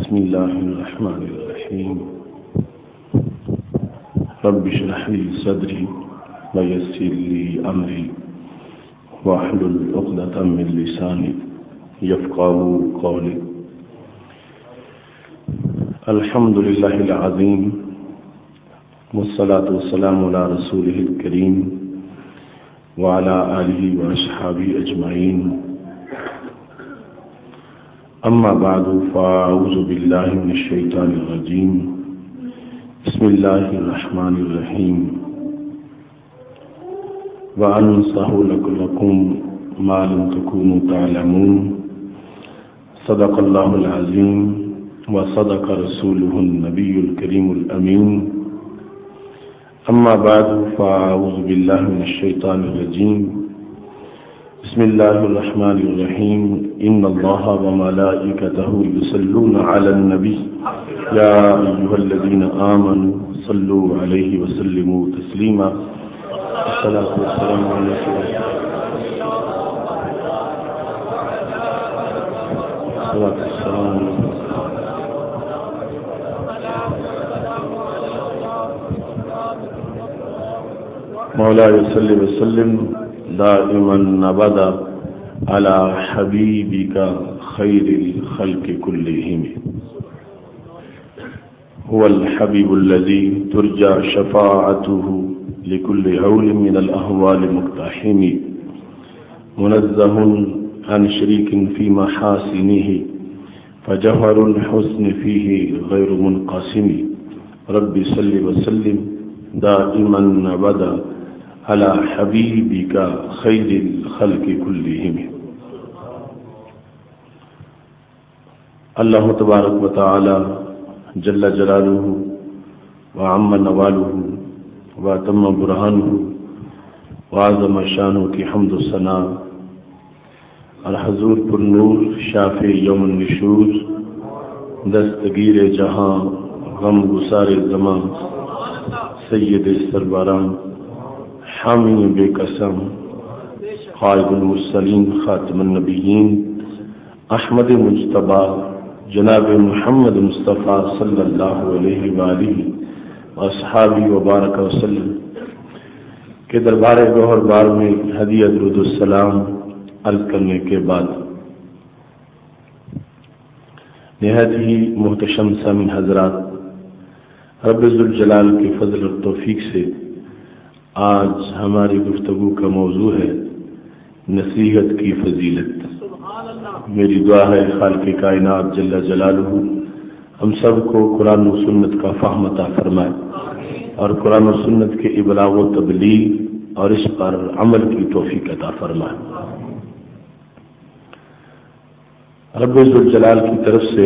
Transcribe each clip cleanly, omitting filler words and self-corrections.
بسم الله الرحمن الرحيم رب اشرح لي صدري ويسر لي أمري واحلل عقدة من لساني يفقهوا قولي. الحمد لله العظيم والصلاة والسلام على رسوله الكريم وعلى آله وأصحابه أجمعين. أما بعد فأعوذ بالله من الشيطان الرجيم. بسم الله الرحمن الرحيم. وأنصح لكم ما لم تكونوا تعلمون. صدق الله العظيم وصدق رسوله النبي الكريم الأمين. أما بعد فأعوذ بالله من الشيطان الرجيم. بسم الله الرحمن الرحيم. إن الله وملائكته يصلون على النبي يا أيها الذين آمنوا صلوا عليه وسلموا تسليما. الصلاة والسلام على مولاي صل وسلم دائما أبدا على حبيبك خير الخلق كلهم. هو الحبيب الذي ترجى شفاعته لكل هول من الأهوال مقتحم. منزه عن شريك في محاسنه فجوهر الحسن فيه غير منقسم. رب صل وسلم دائما أبدا على حبيبك خير الخلق كلهم. اللہ تبارک و تعالی جل جلالہ وعم نوالہ واتم برہانہ وعظم شانہ کی حمد و ثنا الحضور پر نور شافع یوم النشور دستگیر جہاں غم گسار زمان سید سربراں حامی بے قسم قائد المرسلین خاتم النبیین احمد مجتبی جناب محمد مصطفیٰ صلی اللہ علیہ وآلہ واصحابہ وبارک وسلم کے دربار گوہر بار میں ہدیہ درود السلام عرض کرنے کے بعد نہایت ہی محتشم سامعین حضرات، رب ذوالجلال کے فضل اور توفیق سے آج ہماری گفتگو کا موضوع ہے نصیحت کی فضیلت. میری دعا ہے خالق کائنات جل جلالہ ہم سب کو قرآن و سنت کا فہم عطا فرمائے اور قرآن و سنت کے ابلاغ و تبلیغ اور اس پر عمل کی توفیق عطا فرمائے. رب ذوالجلال کی طرف سے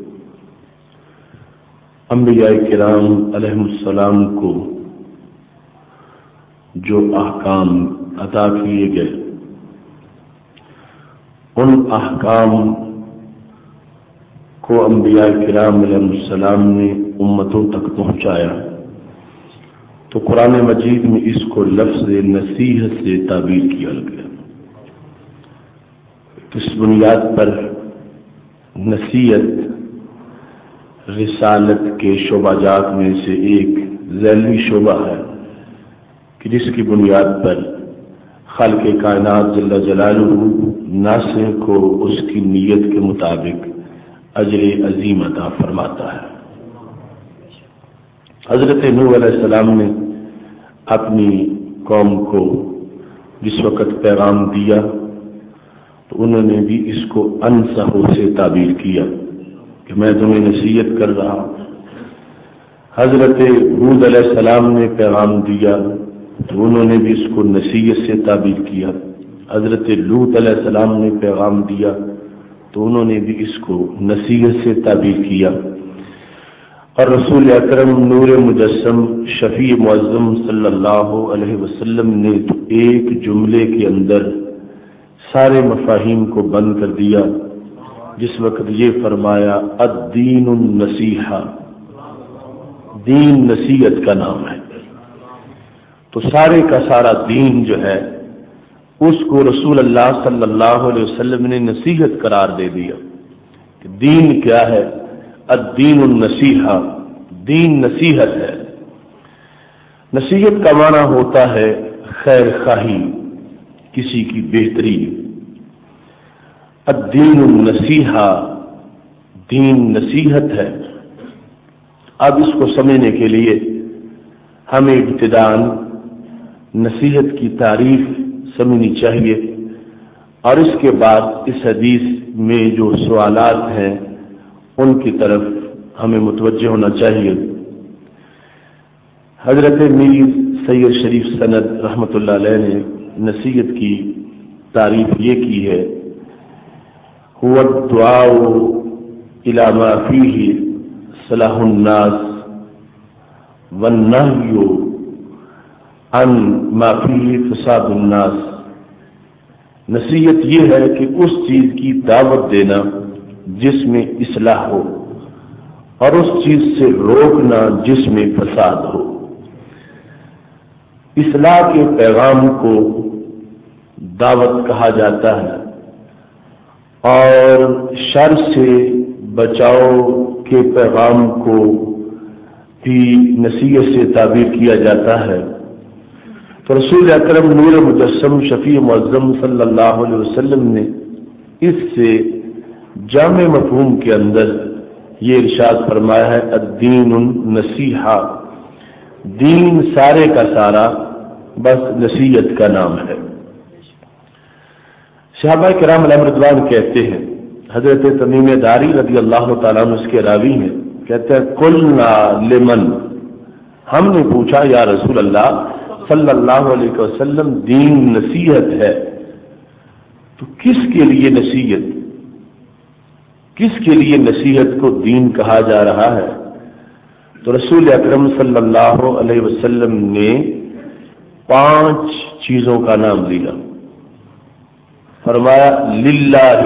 انبیاء کرام علیہم السلام کو جو احکام عطا کیے گئے ان احکام کو انبیاء کرام علیہ السلام نے امتوں تک پہنچایا تو قرآن مجید میں اس کو لفظ نصیحت سے تعبیر کیا گیا. اس بنیاد پر نصیحت رسالت کے شعبہ جات میں سے ایک ذیلی شعبہ ہے کہ جس کی بنیاد پر خالق کائنات جل جلالہ ناصح کو اس کی نیت کے مطابق اجر عظیم عطا فرماتا ہے. حضرت نوح علیہ السلام نے اپنی قوم کو جس وقت پیغام دیا تو انہوں نے بھی اس کو انصح سے تعبیر کیا کہ میں تمہیں نصیحت کر رہا ہوں. حضرت ہود علیہ السلام نے پیغام دیا تو انہوں نے بھی اس کو نصیحت سے تعبیر کیا. حضرت لوط علیہ السلام نے پیغام دیا تو انہوں نے بھی اس کو نصیحت سے تعبیر کیا. اور رسول اکرم نور مجسم شفیع معظم صلی اللہ علیہ وسلم نے تو ایک جملے کے اندر سارے مفاہیم کو بند کر دیا جس وقت یہ فرمایا الدین النصیحہ، دین نصیحت کا نام ہے. تو سارے کا سارا دین جو ہے اس کو رسول اللہ صلی اللہ علیہ وسلم نے نصیحت قرار دے دیا کہ دین کیا ہے. الدین النصیحہ، دین نصیحت ہے۔ نصیحت کا معنی ہوتا ہے خیر خواہی، کسی کی بہتری۔ الدین النصیحہ، دین نصیحت ہے۔ اب اس کو سمجھنے کے لیے ہمیں ابتداءً نصیحت کی تعریف سمجھنی چاہیے، اور اس کے بعد اس حدیث میں جو سوالات ہیں ان کی طرف ہمیں متوجہ ہونا چاہیے۔ حضرت میر سید شریف سند رحمۃ اللہ علیہ نے نصیحت کی تعریف یہ کی ہے، هو الدعاء الى ما فيه صلاح الناس والنهي عن ما فيه فساد الناس۔ نصیحت یہ ہے کہ اس چیز کی دعوت دینا جس میں اصلاح ہو، اور اس چیز سے روکنا جس میں فساد ہو۔ اصلاح کے پیغام کو دعوت کہا جاتا ہے، اور شر سے بچاؤ کے پیغام کو بھی نصیحت سے تعبیر کیا جاتا ہے۔ تو رسول اکرم نور مجسم شفیع معظم صلی اللہ علیہ وسلم نے اس سے جامع مفہوم کے اندر یہ ارشاد فرمایا ہے، الدین النصیحہ، دین سارے کا سارا بس نصیحت کا نام ہے۔ صحابہ کرام علیہم رضوان کہتے ہیں، حضرت تمیم داری رضی اللہ تعالیٰ عنہ اس کے راوی ہیں، کہتے ہیں قلنا لمن، ہم نے پوچھا یا رسول اللہ صلی اللہ علیہ وسلم دین نصیحت ہے تو کس کے لیے نصیحت، کس کے لیے نصیحت کو دین کہا جا رہا ہے؟ تو رسول اکرم صلی اللہ علیہ وسلم نے 5 چیزوں کا نام لیا۔ فرمایا للہ،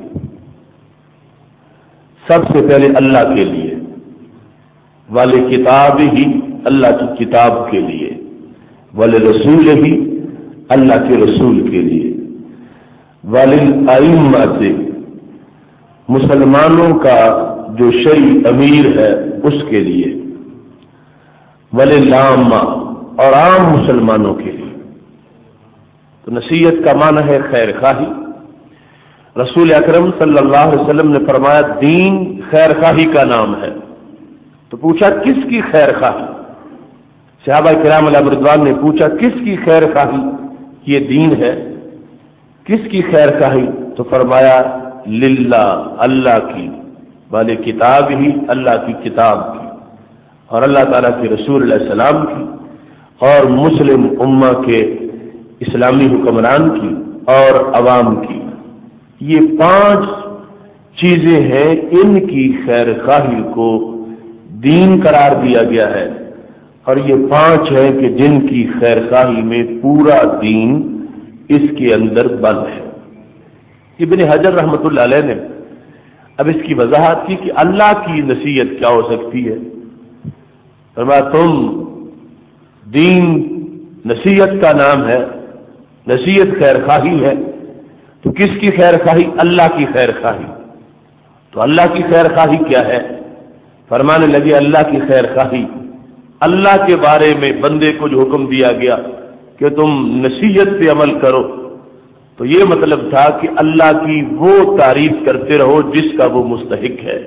سب سے پہلے اللہ کے لیے، والے کتاب ہی، اللہ کی کتاب کے لیے، والے رسول ہی، اللہ کے رسول کے لیے، والے ائمہ سے، مسلمانوں کا جو شرعی امیر ہے اس کے لیے، والے لامہ، اور عام مسلمانوں کے لیے۔ تو نصیحت کا معنی ہے خیر خواہی۔ رسول اکرم صلی اللہ علیہ وسلم نے فرمایا دین خیر خواہی کا نام ہے۔ تو پوچھا کس کی خیر خواہی؟ صحابہ کرام علیہ رضوان نے پوچھا کس کی خیر خواہی یہ دین ہے، کس کی خیر خواہی؟ تو فرمایا للہ، اللہ کی، والے کتاب ہی، اللہ کی کتاب کی، اور اللہ تعالیٰ کے رسول علیہ السلام کی، اور مسلم امہ کے اسلامی حکمران کی اور عوام کی۔ یہ 5 چیزیں ہیں، ان کی خیر خواہی کو دین قرار دیا گیا ہے، اور یہ 5 ہیں کہ جن کی خیر خواہی میں پورا دین اس کے اندر بند ہے۔ ابن حجر رحمۃ اللہ علیہ نے اب اس کی وضاحت کی کہ اللہ کی نصیحت کیا ہو سکتی ہے۔ فرمایا تم، دین نصیحت کا نام ہے، نصیحت خیر خواہی ہے، تو کس کی خیر خواہی؟ اللہ کی خیر خواہی۔ تو اللہ کی خیر خواہی کیا ہے؟ فرمانے لگے اللہ کی خیر خواہی، اللہ کے بارے میں بندے کو جو حکم دیا گیا کہ تم نصیحت پہ عمل کرو، تو یہ مطلب تھا کہ اللہ کی وہ تعریف کرتے رہو جس کا وہ مستحق ہے۔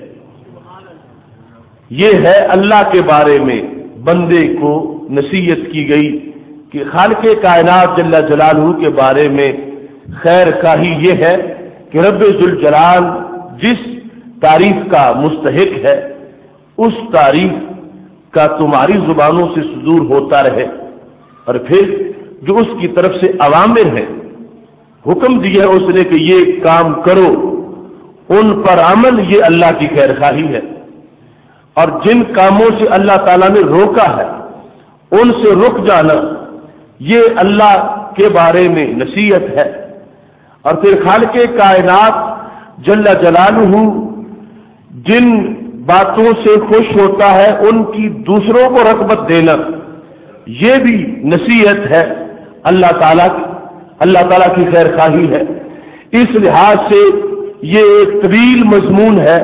یہ ہے اللہ کے بارے میں بندے کو نصیحت کی گئی کہ خالق کائنات جل جلالہ کے بارے میں خیر خواہی یہ ہے کہ رب ذوالجلال جس تعریف کا مستحق ہے اس تعریف کا تمہاری زبانوں سے صدور ہوتا رہے، اور پھر جو اس کی طرف سے اوامر ہیں، حکم دیا ہے اس نے کہ یہ کام کرو، ان پر عمل، یہ اللہ کی خیر خواہی ہے۔ اور جن کاموں سے اللہ تعالیٰ نے روکا ہے ان سے رک جانا، یہ اللہ کے بارے میں نصیحت ہے۔ اور پھر خالق کائنات جل جلالہ جن باتوں سے خوش ہوتا ہے ان کی دوسروں کو رغبت دینا، یہ بھی نصیحت ہے، اللہ تعالیٰ کی خیر خواہی ہے۔ اس لحاظ سے یہ ایک طویل مضمون ہے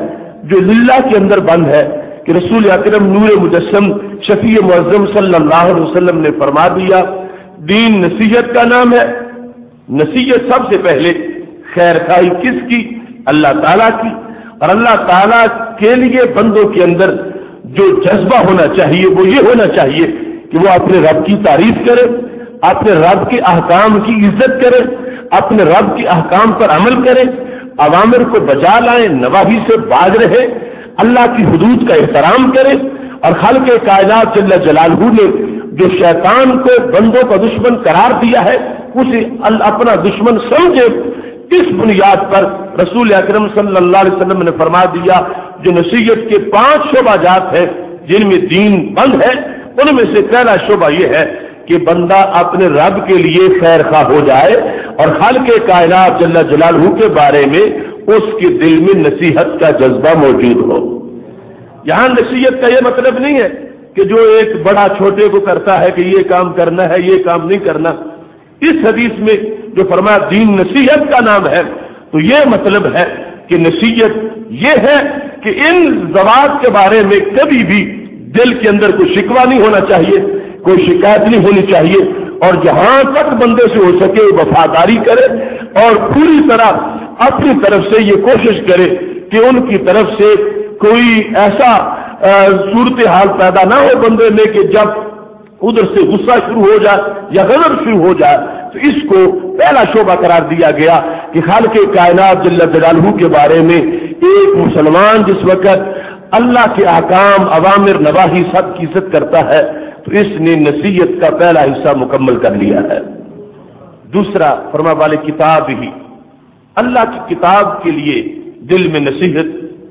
جو للہ کے اندر بند ہے کہ رسول اکرم نور مجسم شفیع معظم صلی اللہ علیہ وسلم نے فرما دیا دین نصیحت کا نام ہے. نصیحت سب سے پہلے خیر خواہی کس کی؟ اللہ تعالیٰ کی. اور اللہ تعالیٰ کے لیے بندوں کے اندر جو جذبہ ہونا چاہیے وہ یہ ہونا چاہیے کہ وہ اپنے رب کی تعریف کرے، اپنے رب کے احکام کی عزت کرے، اپنے رب کے احکام پر عمل کرے، اوامر کو بجا لائیں، نواہی سے باز رہے، اللہ کی حدود کا احترام کرے. اور خالق کائنات جل جلالہ نے جو شیطان کو بندوں کا دشمن قرار دیا ہے اسے اپنا دشمن سمجھے. اس بنیاد پر رسول اکرم صلی اللہ علیہ وسلم نے فرما دیا جو نصیحت کے 5 شعبہ جات ہیں جن میں دین بند ہے، ان میں سے پہلا شعبہ یہ ہے کہ بندہ اپنے رب کے لیے خیر خواہ ہو جائے اور خالق کائنات جل جلالہ کے بارے میں اس کے دل میں نصیحت کا جذبہ موجود ہو. یہاں نصیحت کا یہ مطلب نہیں ہے کہ جو ایک بڑا چھوٹے کو کرتا ہے کہ یہ کام کرنا ہے یہ کام نہیں کرنا. اس حدیث میں جو فرمایا دین نصیحت کا نام ہے تو یہ مطلب ہے کہ نصیحت یہ ہے کہ ان ذوات کے بارے میں کبھی بھی دل کے اندر کوئی شکوہ نہیں ہونا چاہیے، کوئی شکایت نہیں ہونی چاہیے، اور جہاں تک بندے سے ہو سکے وفاداری کرے اور پوری طرح اپنی طرف سے یہ کوشش کرے کہ ان کی طرف سے کوئی ایسا صورتحال پیدا نہ ہو بندے میں کہ جب ادھر سے غصہ شروع ہو جائے یا غضب شروع ہو جائے. تو اس کو پہلا شعبہ قرار دیا گیا کہ خالق کائنات جل جلالہ کے بارے میں ایک مسلمان جس وقت اللہ کے احکام اوامر نواہی سب کی عزت کرتا ہے تو اس نے نصیحت کا پہلا حصہ مکمل کر لیا ہے. دوسرا فرما والے کتاب ہی، اللہ کی کتاب کے لیے دل میں نصیحت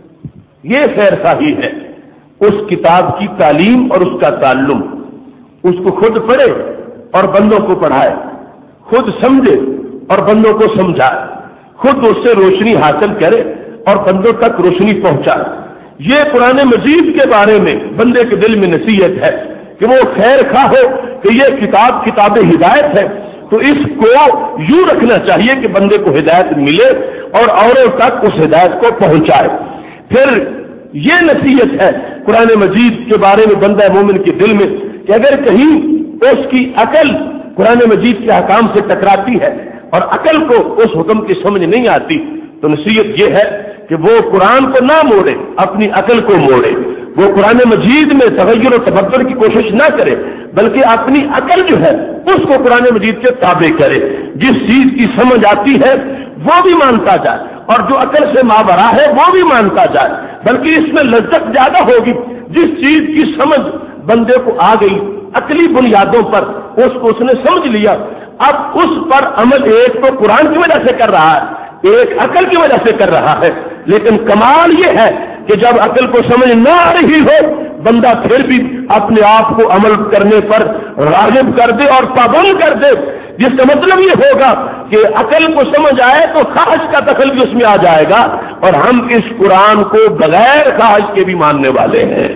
یہ خیر خواہی ہے اس کتاب کی تعلیم اور اس کا تعلم. اس کو خود پڑھے اور بندوں کو پڑھائے، خود سمجھے اور بندوں کو سمجھائے، خود اس سے روشنی حاصل کرے اور بندوں تک روشنی پہنچائے. یہ قرآن مجید کے بارے میں بندے کے دل میں نصیحت ہے کہ وہ خیر خواہ ہو کہ یہ کتاب ہدایت ہے تو اس کو یوں رکھنا چاہیے کہ بندے کو ہدایت ملے اور اوروں تک اس ہدایت کو پہنچائے. پھر یہ نصیحت ہے قرآن مجید کے بارے میں بندہ مومن کے دل میں کہ اگر کہیں اس کی عقل قرآن مجید کے احکام سے ٹکراتی ہے اور عقل کو اس حکم کی سمجھ نہیں آتی تو نصیحت یہ ہے کہ وہ قرآن کو نہ موڑے، اپنی عقل کو موڑے. وہ قرآن مجید میں تغیر و تبدل کی کوشش نہ کرے بلکہ اپنی عقل جو ہے اس کو قرآن مجید کے تابع کرے. جس چیز کی سمجھ آتی ہے وہ بھی مانتا جائے اور جو عقل سے مابرا ہے وہ بھی مانتا جائے، بلکہ اس میں لذت زیادہ ہوگی جس چیز کی سمجھ بندے کو آ گئی عقلی بنیادوں پر اس نے سمجھ لیا، اب اس پر عمل ایک تو قرآن کی وجہ سے کر رہا ہے ایک عقل کی وجہ سے کر رہا ہے. لیکن کمال یہ ہے کہ جب عقل کو سمجھ نہ آ رہی ہو بندہ پھر بھی اپنے آپ کو عمل کرنے پر راغب کر دے اور پابند کر دے، جس کا مطلب یہ ہوگا کہ عقل کو سمجھ آئے تو خواہش کا دخل بھی اس میں آ جائے گا اور ہم اس قرآن کو بغیر خواہش کے بھی ماننے والے ہیں.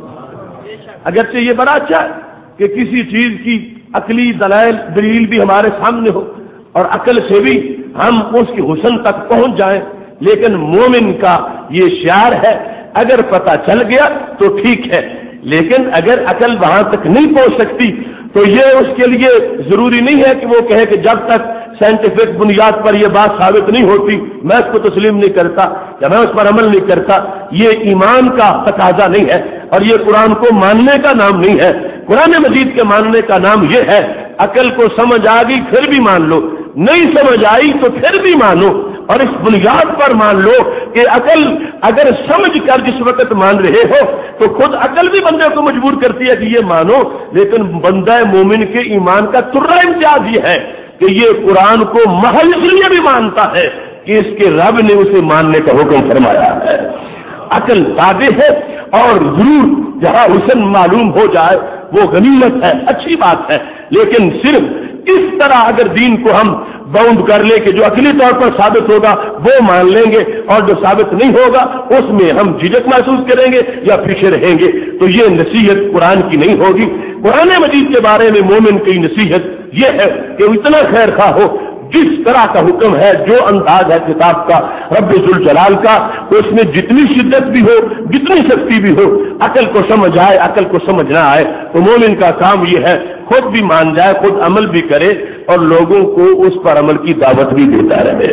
اگرچہ یہ بڑا اچھا ہے کہ کسی چیز کی عقلی دلیل بھی ہمارے سامنے ہو اور عقل سے بھی ہم اس کی حسن تک پہنچ جائیں، لیکن مومن کا یہ شعار ہے اگر پتہ چل گیا تو ٹھیک ہے، لیکن اگر عقل وہاں تک نہیں پہنچ سکتی تو یہ اس کے لیے ضروری نہیں ہے کہ وہ کہے کہ جب تک سائنٹیفک بنیاد پر یہ بات ثابت نہیں ہوتی میں اس کو تسلیم نہیں کرتا یا میں اس پر عمل نہیں کرتا. یہ ایمان کا تقاضا نہیں ہے اور یہ قرآن کو ماننے کا نام نہیں ہے. قرآن مجید کے ماننے کا نام یہ ہے عقل کو سمجھ آ گئی پھر بھی مان لو، نہیں سمجھ آئی تو پھر بھی مانو اور اس بنیاد پر مان لو کہ عقل اگر سمجھ کر جس وقت مان رہے ہو تو خود عقل بھی بندے کو مجبور کرتی ہے کہ یہ مانو، لیکن بندہ مومن کے ایمان کا ترا امتیاز یہ ہے کہ یہ قرآن کو محض اس لیے بھی مانتا ہے کہ اس کے رب نے اسے ماننے کا حکم فرمایا ہے. عقل تابع ہے اور ضرور جہاں حسن معلوم ہو جائے وہ غنیمت ہے، اچھی بات ہے، لیکن صرف اس طرح اگر دین کو ہم باؤنڈ کر لیں کہ جو عقلی طور پر ثابت ہوگا وہ مان لیں گے اور جو ثابت نہیں ہوگا اس میں ہم جھجک محسوس کریں گے یا پیچھے رہیں گے تو یہ نصیحت قرآن کی نہیں ہوگی. قرآن مجید کے بارے میں مومن کی نصیحت یہ ہے کہ وہ اتنا خیر خواہ ہو جس طرح کا حکم ہے، جو انداز ہے کتاب کا رب ذوالجلال کا، اس میں جتنی شدت بھی ہو، جتنی سختی بھی ہو، عقل کو سمجھ آئے، عقل کو سمجھ نہ آئے، تو مومن کا کام یہ ہے خود بھی مان جائے، خود عمل بھی کرے اور لوگوں کو اس پر عمل کی دعوت بھی دیتا رہے۔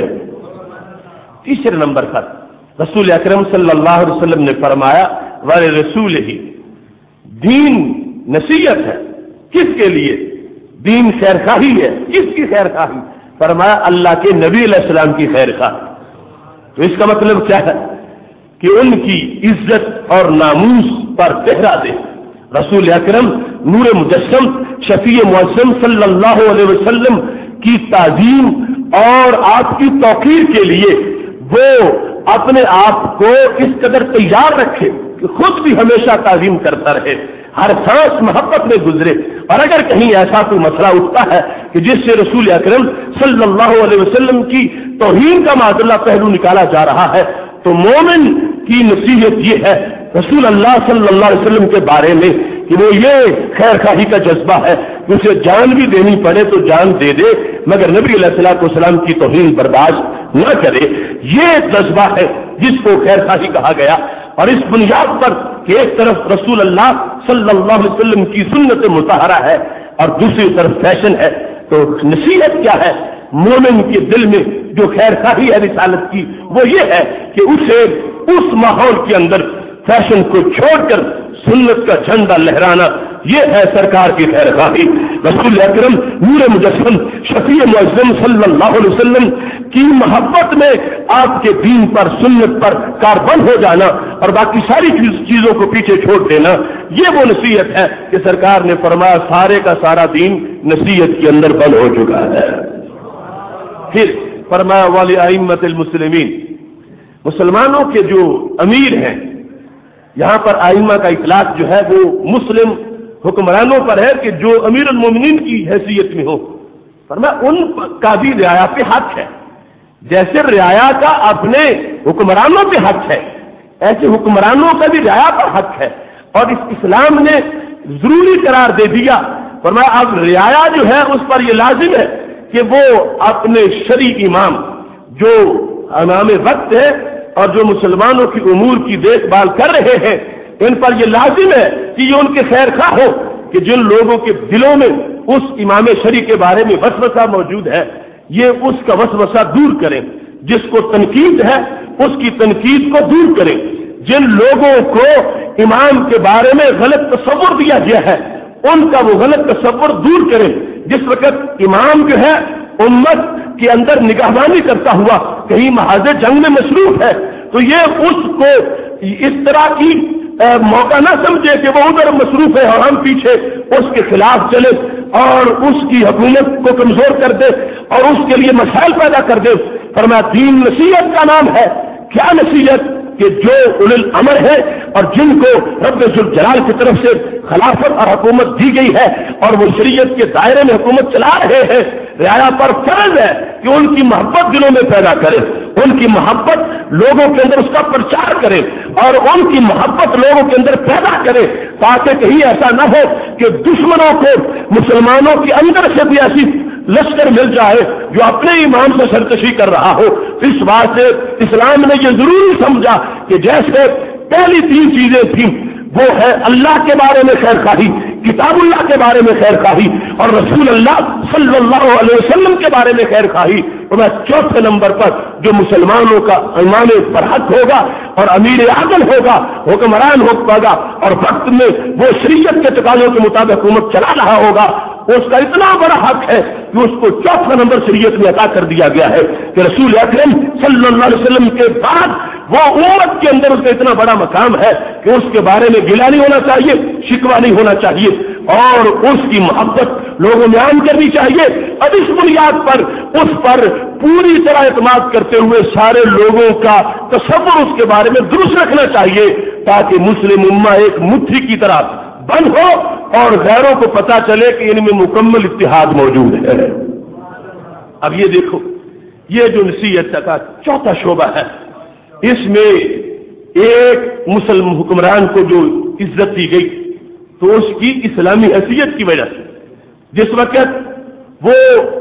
تیسرے نمبر پر رسول اکرم صلی اللہ علیہ وسلم نے فرمایا والے رسول ہی، دین نصیحت ہے۔ کس کے لیے؟ دین خیر خواہی ہے۔ کس کی خیر خواہی؟ فرمایا اللہ کے نبی علیہ السلام کی خیر خواہی۔ تو اس کا مطلب کیا ہے کہ ان کی عزت اور ناموس پر پہرا دے۔ رسول اکرم نور مجسم شفیع معظم صلی اللہ علیہ وسلم کی تعظیم اور آپ کی توقیر کے لیے وہ اپنے آپ کو اس قدر تیار رکھے کہ خود بھی ہمیشہ تعظیم کرتا رہے، ہر سانس محبت میں گزرے۔ اور اگر کہیں ایسا کوئی مسئلہ اٹھتا ہے کہ جس سے رسول اکرم صلی اللہ علیہ وسلم کی توہین کا معاذ اللہ پہلو نکالا جا رہا ہے، تو مومن کی نصیحت یہ ہے رسول اللہ صلی اللہ علیہ وسلم کے بارے میں کہ وہ یہ خیر خواہی کا جذبہ ہے کہ اسے جان بھی دینی پڑے تو جان دے دے، مگر نبی علیہ الصلوۃ والسلام کی توہین برداشت نہ کرے۔ یہ جذبہ ہے جس کو خیر خواہی کہا گیا۔ اور اس بنیاد پر کہ ایک طرف رسول اللہ صلی اللہ علیہ وسلم کی سنت مطہرہ ہے اور دوسری طرف فیشن ہے، تو نصیحت کیا ہے؟ مومن کے دل میں جو خیر خواہی ہے رسالت کی، وہ یہ ہے کہ اسے اس ماحول کے اندر فیشن کو چھوڑ کر سنت کا جھنڈا لہرانا، یہ ہے سرکار کی خیر خواہی۔ رسول اکرم نور مجسم شفیع معظم صلی اللہ علیہ وسلم کی محبت میں آپ کے دین پر، سنت پر کاربند ہو جانا اور باقی ساری چیزوں کو پیچھے چھوڑ دینا، یہ وہ نصیحت ہے کہ سرکار نے فرمایا سارے کا سارا دین نصیحت کے اندر بند ہو چکا ہے۔ پھر فرمایا والی ائمۃ المسلمین، مسلمانوں کے جو امیر ہیں، یہاں پر ائمہ کا اطلاق جو ہے وہ مسلم حکمرانوں پر ہے کہ جو امیر المومنین کی حیثیت میں ہو، فرمایا ان کا بھی رعایا پہ حق ہے۔ جیسے رعایا کا اپنے حکمرانوں پہ حق ہے، ایسے حکمرانوں کا بھی رعایا پر حق ہے، اور اس اسلام نے ضروری قرار دے دیا۔ فرمایا اب رعایا جو ہے اس پر یہ لازم ہے کہ وہ اپنے شرعی امام جو امام وقت ہے اور جو مسلمانوں کی امور کی دیکھ بھال کر رہے ہیں، ان پر یہ لازم ہے کہ یہ ان کے خیر خواہ ہو کہ جن لوگوں کے دلوں میں اس امام شرعی کے بارے میں وسوسہ موجود ہے، یہ اس کا وسوسہ دور کریں۔ جس کو تنقید ہے اس کی تنقید کو دور کریں۔ جن لوگوں کو امام کے بارے میں غلط تصور دیا گیا ہے ان کا وہ غلط تصور دور کریں۔ جس وقت امام جو ہے امت کے اندر نگہبانی کرتا ہوا کہیں محاذ جنگ میں مصروف ہے، تو یہ اس کو اس طرح کی موقع نہ سمجھے کہ وہ ادھر مصروف ہے اور ہم پیچھے اس کے خلاف چلے اور اس کی حکومت کو کمزور کر دے اور اس کے لیے مسائل پیدا کر دے۔ فرمایا دین نصیحت کا نام ہے۔ کیا نصیحت؟ کہ جو اولو الامر ہے اور جن کو رب ذوالجلال کی طرف سے خلافت اور حکومت دی گئی ہے اور وہ شریعت کے دائرے میں حکومت چلا رہے ہیں، رعایا پر فرض ہے کہ ان کی محبت دلوں میں پیدا کرے، ان کی محبت لوگوں کے اندر اس کا پرچار کرے اور ان کی محبت لوگوں کے اندر پیدا کرے، تاکہ کہیں ایسا نہ ہو کہ دشمنوں کو مسلمانوں کے اندر سے بھی ایسی لشکر مل جائے جو اپنے امام سے سرکشی کر رہا ہو۔ اس بات سے اسلام نے یہ ضروری سمجھا کہ جیسے پہلی 3 چیزیں تھیں، وہ ہے اللہ کے بارے میں خیر خواہی، کتاب اللہ کے بارے میں خیر خواہی اور رسول اللہ صلی اللہ علیہ وسلم کے بارے میں خیر خواہی، اور میں چوتھے نمبر پر جو مسلمانوں کا امام پر حق ہوگا اور امیر عادل ہوگا، حکمران ہوگا اور وقت میں وہ شریعت کے تقاضوں کے مطابق حکومت چلا رہا ہوگا، اس کا اتنا بڑا حق ہے کہ اس کو چوتھا نمبر شریعت میں عطا کر دیا گیا ہے کہ رسول اکرم صلی اللہ علیہ وسلم کے بعد وہ امت کے اندر اس کا اتنا بڑا مقام ہے کہ اس کے بارے میں گلہ نہیں ہونا چاہیے، شکوہ نہیں ہونا چاہیے اور اس کی محبت لوگوں میں عام کرنی چاہیے، اور اس بنیاد پر اس پر پوری طرح اعتماد کرتے ہوئے سارے لوگوں کا تصور اس کے بارے میں درست رکھنا چاہیے تاکہ مسلم امہ ایک مٹھی کی طرح بند ہو اور غیروں کو پتا چلے کہ ان میں مکمل اتحاد موجود ہے۔ اب یہ دیکھو، یہ جو نصیحت کا چوتھا شعبہ ہے، اس میں ایک مسلم حکمران کو جو عزت دی گئی تو اس کی اسلامی حیثیت کی وجہ سے، جس وقت وہ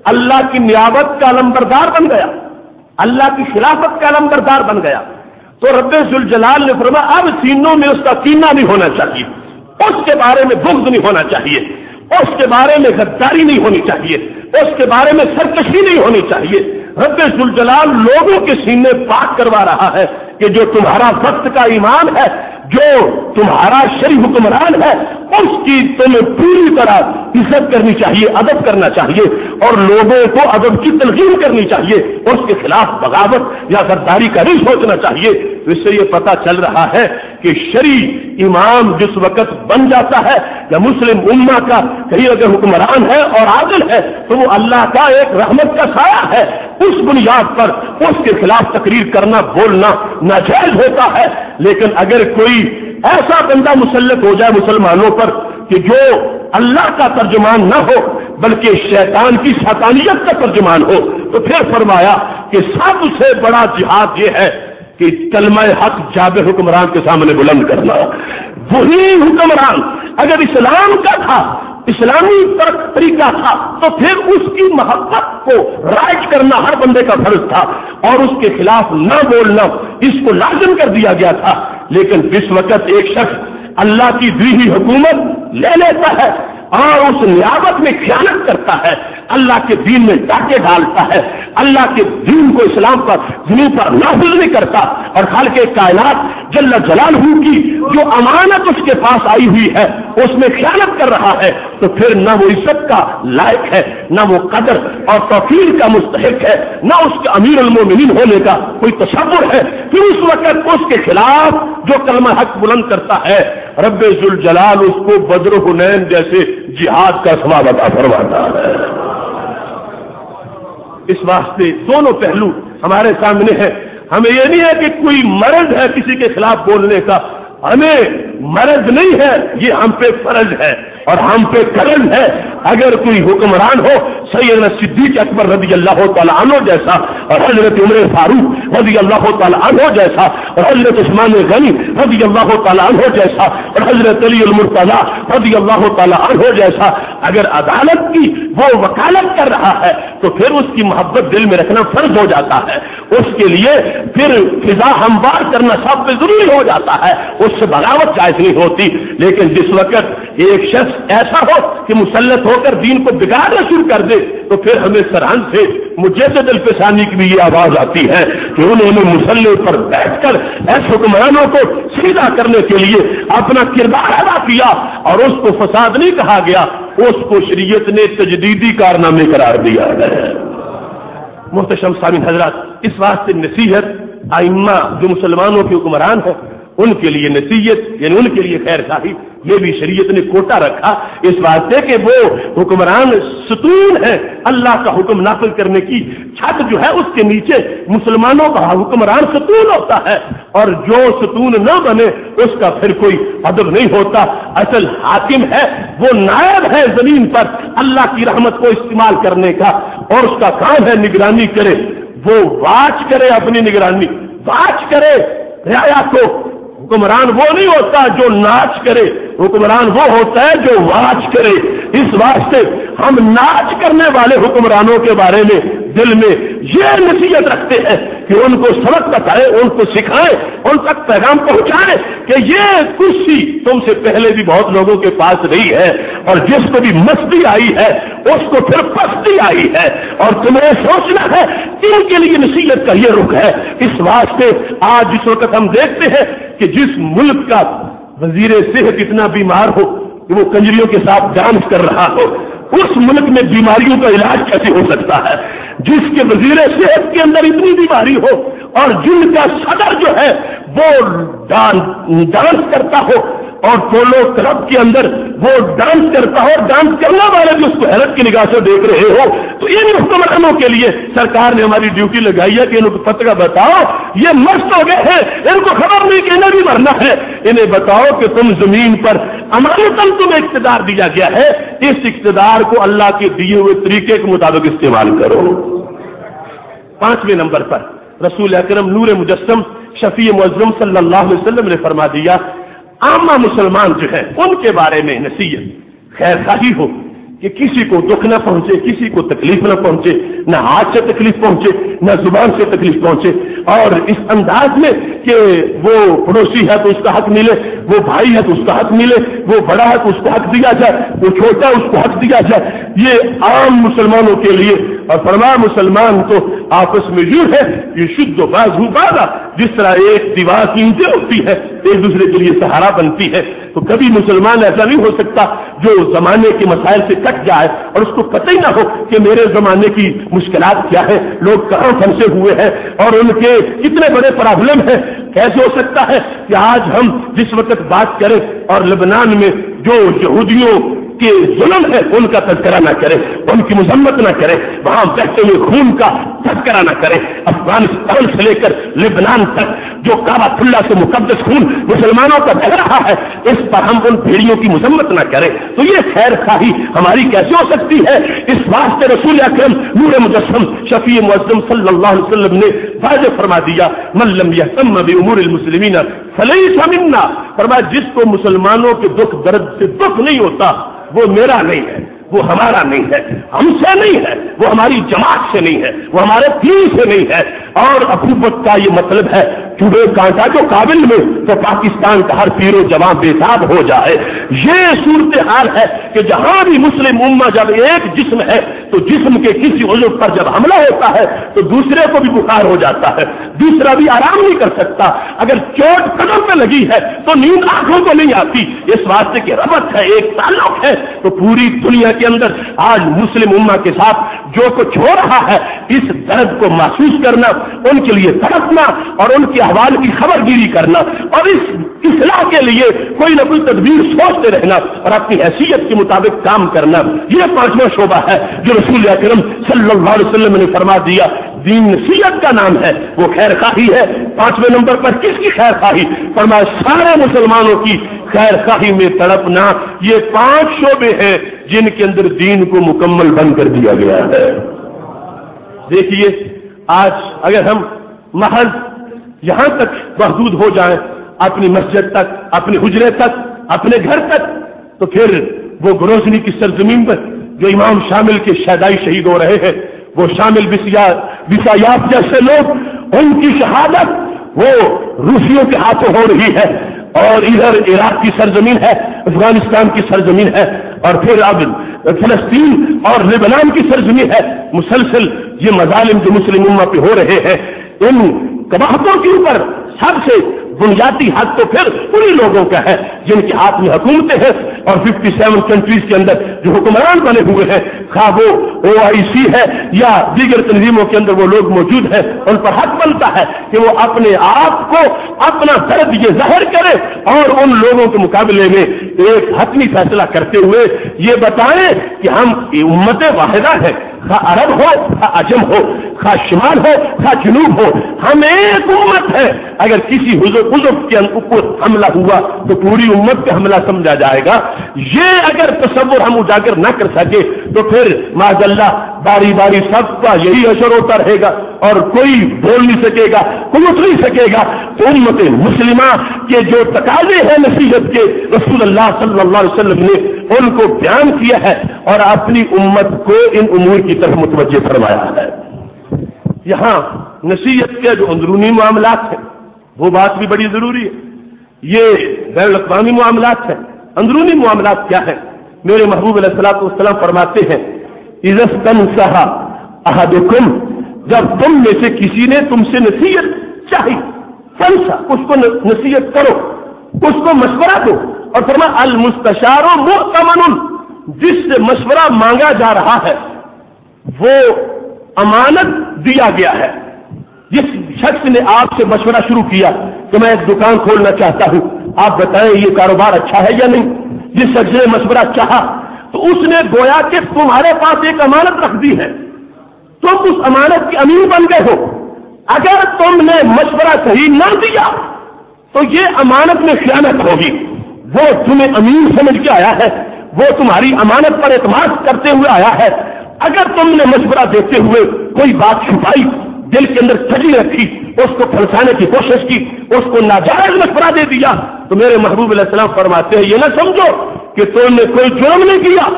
اللہ کی نیابت کا علمبردار بن گیا، اللہ کی خلافت کا علمبردار بن گیا، تو رب ذوالجلال نے فرمایا اب سینوں میں اس کا کینہ نہیں ہونا چاہیے، اس کے بارے میں بغض نہیں ہونا چاہیے، اس کے بارے میں غداری نہیں ہونی چاہیے، اس کے بارے میں سرکشی نہیں ہونی چاہیے۔ رب ذوالجلال لوگوں کے سینے پاک کروا رہا ہے کہ جو تمہارا وقت کا ایمان ہے، جو تمہارا شرعی حکمران ہے، اس کی تمہیں پوری طرح عزت کرنی چاہیے، ادب کرنا چاہیے، اور لوگوں کو ادب کی تلقین کرنی چاہیے، اس کے خلاف بغاوت یا غداری کا نہیں سوچنا چاہیے۔ اس سے یہ پتہ چل رہا ہے کہ شرعی امام جس وقت بن جاتا ہے یا مسلم امہ کا کہیں اگر حکمران ہے اور عادل ہے تو وہ اللہ کا ایک رحمت کا سایہ ہے، اس بنیاد پر اس کے خلاف تقریر کرنا بولنا ناجائز ہوتا ہے۔ لیکن اگر کوئی ایسا بندہ مسلط ہو جائے مسلمانوں پر کہ جو اللہ کا ترجمان نہ ہو بلکہ شیطان کی شیطانیت کا ترجمان ہو، تو پھر فرمایا کہ سب سے بڑا جہاد یہ ہے کہ کلمہ حق جابر حکمران کے سامنے بلند کرنا۔ وہی حکمران اگر اسلام کا تھا، اسلامی طریقہ تھا، تو پھر اس کی محبت کو رائج کرنا ہر بندے کا فرض تھا اور اس کے خلاف نہ بولنا اس کو لازم کر دیا گیا تھا۔ لیکن جس وقت ایک شخص اللہ کی دی ہوئی حکومت لے لیتا ہے اور اس نیابت میں خیانت کرتا ہے، اللہ کے دین میں ڈاکے ڈالتا ہے، اللہ کے دین کو اسلام پر زمین پر نافذ نہیں کرتا، اور خالق کائنات جل جلالہ کی جو امانت اس کے پاس آئی ہوئی ہے اس میں خیانت کر رہا ہے، تو پھر نہ وہ عزت کا لائق ہے، نہ وہ قدر اور توقیر کا مستحق ہے، نہ اس کے امیر المومنین ہونے کا کوئی تصور ہے۔ پھر اس وقت اس کے خلاف جو کلمہ حق بلند کرتا ہے رب ذوالجلال اس کو بدر و حنین جیسے جہاد کا ثواب عطا فرماتا ہے۔ اس واسطے دونوں پہلو ہمارے سامنے ہیں۔ ہمیں یہ نہیں ہے کہ کوئی مرض ہے کسی کے خلاف بولنے کا، ہمیں مرض نہیں ہے، یہ ہم پہ فرض ہے اور ہم پہ قرض ہے۔ اگر کوئی حکمران ہو سیدنا صدیق اکبر رضی اللہ تعالیٰ عنہ جیسا اور حضرت عمر فاروق رضی اللہ تعالیٰ عنہ جیسا اور حضرت عثمان غنی رضی اللہ تعالیٰ عنہ جیسا اور حضرت علی المرتضیٰ رضی اللہ تعالیٰ عنہ جیسا اگر عدالت کی وہ وکالت کر رہا ہے تو پھر اس کی محبت دل میں رکھنا فرض ہو جاتا ہے، اس کے لیے پھر فضا ہموار کرنا سب پہ ضروری ہو جاتا ہے، اس سے بغاوت جائز نہیں ہوتی۔ لیکن جس وقت ایک شخص ایسا ہو کہ مسلط ہو کر دین کو بگاڑنا شروع کر دے تو پھر ہمیں سرحد سے مجدد الفسانی کی بھی یہ آواز آتی ہے کہ انہوں نے مسلح پر بیٹھ کر ایسے حکمرانوں کو سیدھا کرنے کے لیے اپنا کردار ادا کیا، اور اس کو فساد نہیں کہا گیا، اس کو شریعت نے تجدیدی کارنامے قرار دیا ہے۔ محتشم سامعین حضرات، اس واسطے نصیحت ائمہ جو مسلمانوں کے حکمران ہیں ان کے لیے نصیحت یعنی ان کے لیے خیر خواہی، یہ بھی شریعت نے کوٹا رکھا اس واسطے کہ وہ حکمران ستون ہے، اللہ کا حکم نافذ کرنے کی چھت جو ہے اس کے نیچے مسلمانوں کا حکمران ستون ہوتا ہے، اور جو ستون نہ بنے اس کا پھر کوئی ادب نہیں ہوتا۔ اصل حاکم ہے وہ نائب ہے زمین پر اللہ کی رحمت کو استعمال کرنے کا، اور اس کا کام ہے نگرانی کرے، وہ واچ کرے، اپنی نگرانی واچ کرے رعایا کو۔ حکمران وہ نہیں ہوتا جو ناچ کرے، حکمران وہ ہوتا ہے جو واچ کرے۔ اس واسطے ہم ناچ کرنے والے حکمرانوں کے بارے میں دل میں یہ نصیحت رکھتے ہیں کہ ان کو سبق بتائیں، ان کو سکھائیں، ان تک پیغام پہنچائیں کہ یہ کرسی تم سے پہلے بھی بہت لوگوں کے پاس رہی ہے، اور جس کو بھی مستی آئی ہے اس کو پھر پستی آئی ہے، اور تمہیں سوچنا ہے ان کے لیے نصیحت کا یہ رخ ہے۔ اس واسطے آج جس وقت ہم دیکھتے ہیں کہ جس ملک کا وزیر صحت اتنا بیمار ہو کہ وہ کنجریوں کے ساتھ ڈانس کر رہا ہو، اس ملک میں بیماریوں کا علاج کیسے ہو سکتا ہے؟ جس کے وزیر صحت کے اندر اتنی بیماری ہو اور جن کا صدر جو ہے وہ ڈانس کرتا ہو، اور پولو کلب کے اندر وہ ڈانس کرتا ہو، اور ڈانس کرنے والے بھی اس کو حیرت کی نگاہ سے دیکھ رہے ہو، تو ان حکمرانوں کے لیے سرکار نے ہماری ڈیوٹی لگائی ہے کہ ان کو فتویٰ بتاؤ، یہ مست ہو گئے ہیں، ان کو خبر نہیں کہ انہیں بھی مرنا ہے، انہیں بتاؤ کہ تم زمین پر امانتاً تمہیں اقتدار دیا گیا ہے، اس اقتدار کو اللہ کے دیے ہوئے طریقے کے مطابق استعمال کرو۔ 5ویں نمبر پر رسول اکرم نور مجسم شفیع معظم صلی اللہ علیہ وسلم نے فرما دیا، عامہ مسلمان جو ہیں ان کے بارے میں نصیحت خیر خواہی ہو کہ کسی کو دکھ نہ پہنچے، کسی کو تکلیف نہ پہنچے، نہ ہاتھ سے تکلیف پہنچے نہ زبان سے تکلیف پہنچے، اور اس انداز میں کہ وہ پڑوسی ہے تو اس کا حق ملے، وہ بھائی ہے تو اس کا حق ملے، وہ بڑا ہے تو اس کو حق دیا جائے، وہ چھوٹا ہے اس کو حق دیا جائے، یہ عام مسلمانوں کے لیے۔ اور فرمایا مسلمان تو آپس میں یوں ہے یہ شد و بازو بازا، جس طرح ایک دیوار کی اینٹیں ہوتی ہے ایک دوسرے کے لیے سہارا بنتی ہے، تو کبھی مسلمان ایسا نہیں ہو سکتا جو زمانے کے مسائل سے کٹ جائے اور اس کو پتہ ہی نہ ہو کہ میرے زمانے کی مشکلات کیا ہے، لوگ کہاں پھنسے ہوئے ہیں اور ان کے کتنے بڑے پرابلم ہیں۔ کیسے ہو سکتا ہے کہ آج ہم جس وقت بات کریں اور لبنان میں جو یہودیوں کہ ظلم ہے ان کا تذکرہ نہ کرے، ان کی مذمت نہ کرے، وہاں بہتے ہوئے خون کا تذکرہ نہ کرے، افغانستان سے لے کر لبنان تک جو کعبۃ اللہ سے مقدس خون مسلمانوں کا بہہ رہا ہے، اس پر ہم ان بھیڑیوں کی مذمت نہ کریں تو یہ خیر خواہی ہماری کیسے ہو سکتی ہے؟ اس واسطے رسول اکرم نور مجسم شفیع معظم صلی اللہ علیہ وسلم نے واضح فرما دیا، من لم یہتم بامور المسلمین فلیس منا، فرمایا جس کو مسلمانوں کے دکھ درد سے دکھ نہیں ہوتا وہ میرا نہیں ہے، وہ ہمارا نہیں ہے، ہم سے نہیں ہے، وہ ہماری جماعت سے نہیں ہے، وہ ہمارے دین سے نہیں ہے۔ اور اخوت کا یہ مطلب ہے چوبے کانٹا جو قابل میں تو پاکستان کا ہر پیر و جوان بےتاب ہو جائے۔ یہ صورتحال ہے کہ جہاں بھی مسلم امہ جب ایک جسم ہے تو جسم کے کسی عضو پر جب حملہ ہوتا ہے تو دوسرے کو بھی بخار ہو جاتا ہے، دوسرا بھی آرام نہیں کر سکتا، اگر چوٹ قدم پہ لگی ہے تو نیند آنکھوں کو نہیں آتی، اس واسطے کہ ربط ہے، ایک تعلق ہے۔ تو پوری دنیا کے اندر آج مسلم امہ کے ساتھ جو کچھ ہو رہا ہے اس درد کو محسوس کرنا، ان کے لیے تڑپنا اور ان کے احوال کی خبر گیری کرنا اور اس اصلاح کے لیے کوئی نہ کوئی تدبیر سوچتے رہنا اور اپنی حیثیت کے مطابق کام کرنا، یہ پانچواں شعبہ ہے جو رسول اکرم صلی اللہ علیہ وسلم نے فرما دیا دین نصیحت کا نام ہے، وہ خیر خواہی ہے۔ پانچویں نمبر پر کس کی خیر خواہی؟ فرمایا سارے مسلمانوں کی خیر خواہی میں تڑپنا۔ یہ 5 شعبے ہیں جن کے اندر دین کو مکمل بند کر دیا گیا ہے۔ دیکھیے آج اگر ہم محض یہاں تک محدود ہو جائیں، اپنی مسجد تک، اپنے حجرے تک، اپنے گھر تک، تو پھر وہ گروزنی کی سرزمین پر جو امام شامل کے شہدائی شہید ہو رہے ہیں، وہ شامل بسایاب جیسے لوگ، ان کی شہادت وہ روسیوں کے ہاتھوں ہو رہی ہے، اور ادھر عراق کی سرزمین ہے، افغانستان کی سرزمین ہے، اور پھر اب فلسطین اور لبنان کی سرزمین ہے۔ مسلسل یہ مظالم جو مسلم امہ پہ ہو رہے ہیں، ان قباحتوں کے اوپر سب سے بنیادی حق تو پھر انہی لوگوں کا ہے جن کے ہاتھ میں حکومتیں ہیں، اور 57 کنٹریز کے اندر جو حکمران بنے ہوئے ہیں، خواہ وہ OIC ہے یا دیگر تنظیموں کے اندر وہ لوگ موجود ہیں، ان پر حق بنتا ہے کہ وہ اپنے آپ کو اپنا درد یہ ظاہر کرے اور ان لوگوں کے مقابلے میں ایک حتمی فیصلہ کرتے ہوئے یہ بتائیں کہ ہم امت واحدہ ہے، خواہ عرب ہو، خواہ عجم ہو، خواہ شمال ہو، خواہ جنوب ہو، ہم ایک امت ہے۔ اگر کسی عضو کے اوپر حملہ ہوا تو پوری امت پہ حملہ سمجھا جائے گا۔ یہ اگر تصور ہم اجاگر نہ کر سکے تو پھر معاذ اللہ باری باری سب کا یہی اثر ہوتا رہے گا اور کوئی بول نہیں سکے گا، کوئی اٹھ نہیں سکے گا۔ تو امت مسلمہ کے جو تقاضے ہیں نصیحت کے، رسول اللہ صلی اللہ علیہ وسلم نے ان کو بیان کیا ہے اور اپنی امت کو ان امور کی طرف متوجہ فرمایا ہے۔ یہاں نصیحت کے جو اندرونی معاملات ہیں وہ بات بھی بڑی ضروری ہے، یہ بین الاقوامی معاملات ہیں۔ اندرونی معاملات کیا ہیں؟ میرے محبوب علیہ الصلوۃ والسلام فرماتے ہیں اذا استنصح احدکم، جب تم میں سے کسی نے تم سے نصیحت چاہی، فنصح، اس کو نصیحت کرو، اس کو مشورہ دو، اور فرمایا المستشار مؤتمن، جس سے مشورہ مانگا جا رہا ہے وہ امانت دیا گیا ہے۔ جس شخص نے آپ سے مشورہ شروع کیا کہ میں ایک دکان کھولنا چاہتا ہوں، آپ بتائیں یہ کاروبار اچھا ہے یا نہیں، جس شخص نے مشورہ چاہا تو اس نے گویا کہ تمہارے پاس ایک امانت رکھ دی ہے، تم اس امانت کے امین بن گئے ہو۔ اگر تم نے مشورہ صحیح نہ دیا تو یہ امانت میں خیانت ہوگی۔ وہ تمہیں امین سمجھ کے آیا ہے، وہ تمہاری امانت پر اعتماد کرتے ہوئے آیا ہے، اگر تم نے مشورہ دیتے ہوئے کوئی بات چھپائی، دل کے اندر ٹھگی رکھی، اس کو پھنسانے کی کوشش کی، اس کو ناجائز مشورہ دے دیا، تو میرے محبوب علیہ السلام فرماتے ہیں یہ نہ سمجھو کہ تم نے کوئی جرم نہیں کیا،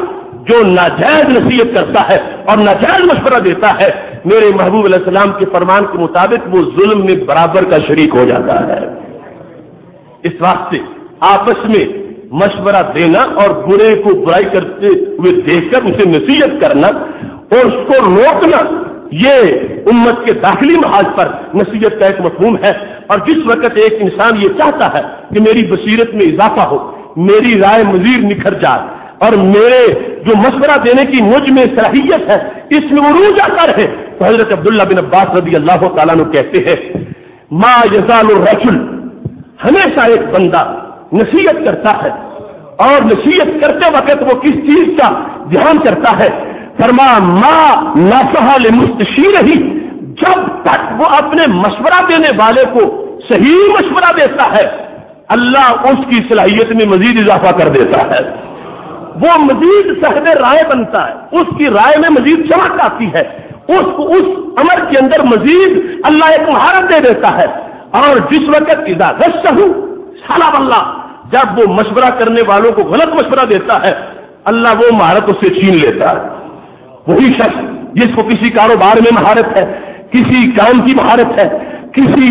جو ناجائز نصیحت کرتا ہے اور ناجائز مشورہ دیتا ہے، میرے محبوب علیہ السلام کے فرمان کے مطابق وہ ظلم میں برابر کا شریک ہو جاتا ہے۔ اس واسطے آپس میں مشورہ دینا اور برے کو برائی کرتے ہوئے دیکھ کر اسے نصیحت کرنا اور اس کو روکنا، یہ امت کے داخلی محاذ پر نصیحت کا ایک مفہوم ہے۔ اور جس وقت ایک انسان یہ چاہتا ہے کہ میری بصیرت میں اضافہ ہو، میری رائے مزید نکھر جائے اور میرے جو مشورہ دینے کی مجھ میں صلاحیت ہے اس میں عروج آتا رہے، تو حضرت عبداللہ بن عباس رضی اللہ تعالیٰ عنہ کہتے ہیں ما یزال الرجل، ہمیشہ ایک بندہ نصیحت کرتا ہے اور نصیحت کرتے وقت وہ کس چیز کا دھیان کرتا ہے، فرما ما نصح لمستشیرہ، جب تک وہ اپنے مشورہ دینے والے کو صحیح مشورہ دیتا ہے اللہ اس کی صلاحیت میں مزید اضافہ کر دیتا ہے، وہ مزید صاحب رائے بنتا ہے، اس کی رائے میں مزید چمک آتی ہے، اس امر کے اندر مزید اللہ ایک مہارت دے دیتا ہے۔ اور جس وقت اذا غشہ سلام اللہ، جب وہ مشورہ کرنے والوں کو غلط مشورہ دیتا ہے اللہ وہ مہارت اس سے چھین لیتا ہے۔ وہی شخص جس کو کسی کاروبار میں مہارت ہے، کسی کام کی مہارت ہے، کسی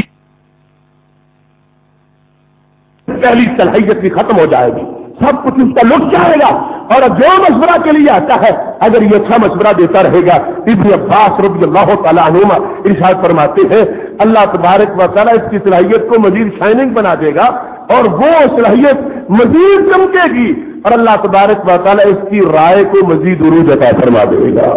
پہلی صلاحیت بھی ختم ہو جائے گی، سب کچھ اس کا لٹ جائے گا، اور جو مشورہ کے لیے آتا ہے اگر یہ اچھا مشورہ دیتا رہے گا، ابن عباس رضی اللہ تعالیٰ عنہما ارشاد فرماتے ہیں اللہ تبارک و تعالیٰ اس کی صلاحیت کو مزید شائننگ بنا دے گا اور وہ صلاحیت مزید چمکے گی اور اللہ تبارک و تعالیٰ اس کی رائے کو مزید عروج عطا فرما دے گا۔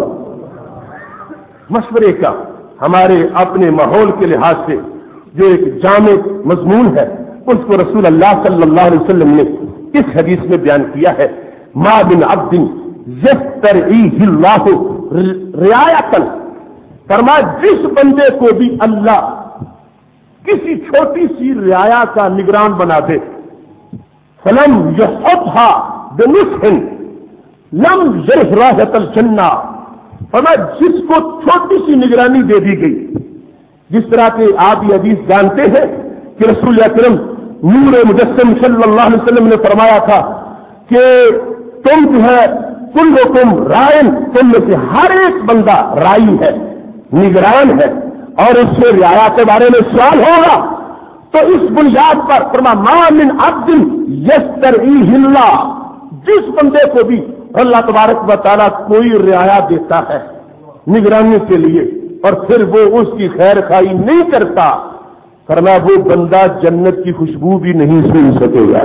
مشورے کا ہمارے اپنے ماحول کے لحاظ سے جو ایک جامع مضمون ہے اس کو رسول اللہ صلی اللہ علیہ وسلم نے اس حدیث میں بیان کیا ہے، ما من عبد یسترعیہ اللہ رعایۃ، فرمایا جس بندے کو بھی اللہ کسی چھوٹی سی رعایا کا نگران بنا دے، فلم یحطھا بنصح لم یرح رائحۃ الجنہ، فرمایا جس کو چھوٹی سی نگرانی دے دی گئی، جس طرح کے آپ یہ حدیث جانتے ہیں کہ رسول اکرم نور مجسم صلی اللہ علیہ وسلم نے فرمایا تھا کہ تم جو ہے کلکم رائن، تم میں سے ہر ایک بندہ رائی ہے، نگران ہے اور اس سے رعایا کے بارے میں سوال ہوگا، تو اس بنیاد پر فرمایا ما من عبد یسترعیہ اللہ، جس بندے کو بھی اللہ تبارک و تعالیٰ کوئی رعایا دیتا ہے نگرانی کے لیے اور پھر وہ اس کی خیر خواہی نہیں کرتا، فرمایا وہ بندہ جنت کی خوشبو بھی نہیں سن سکے گا۔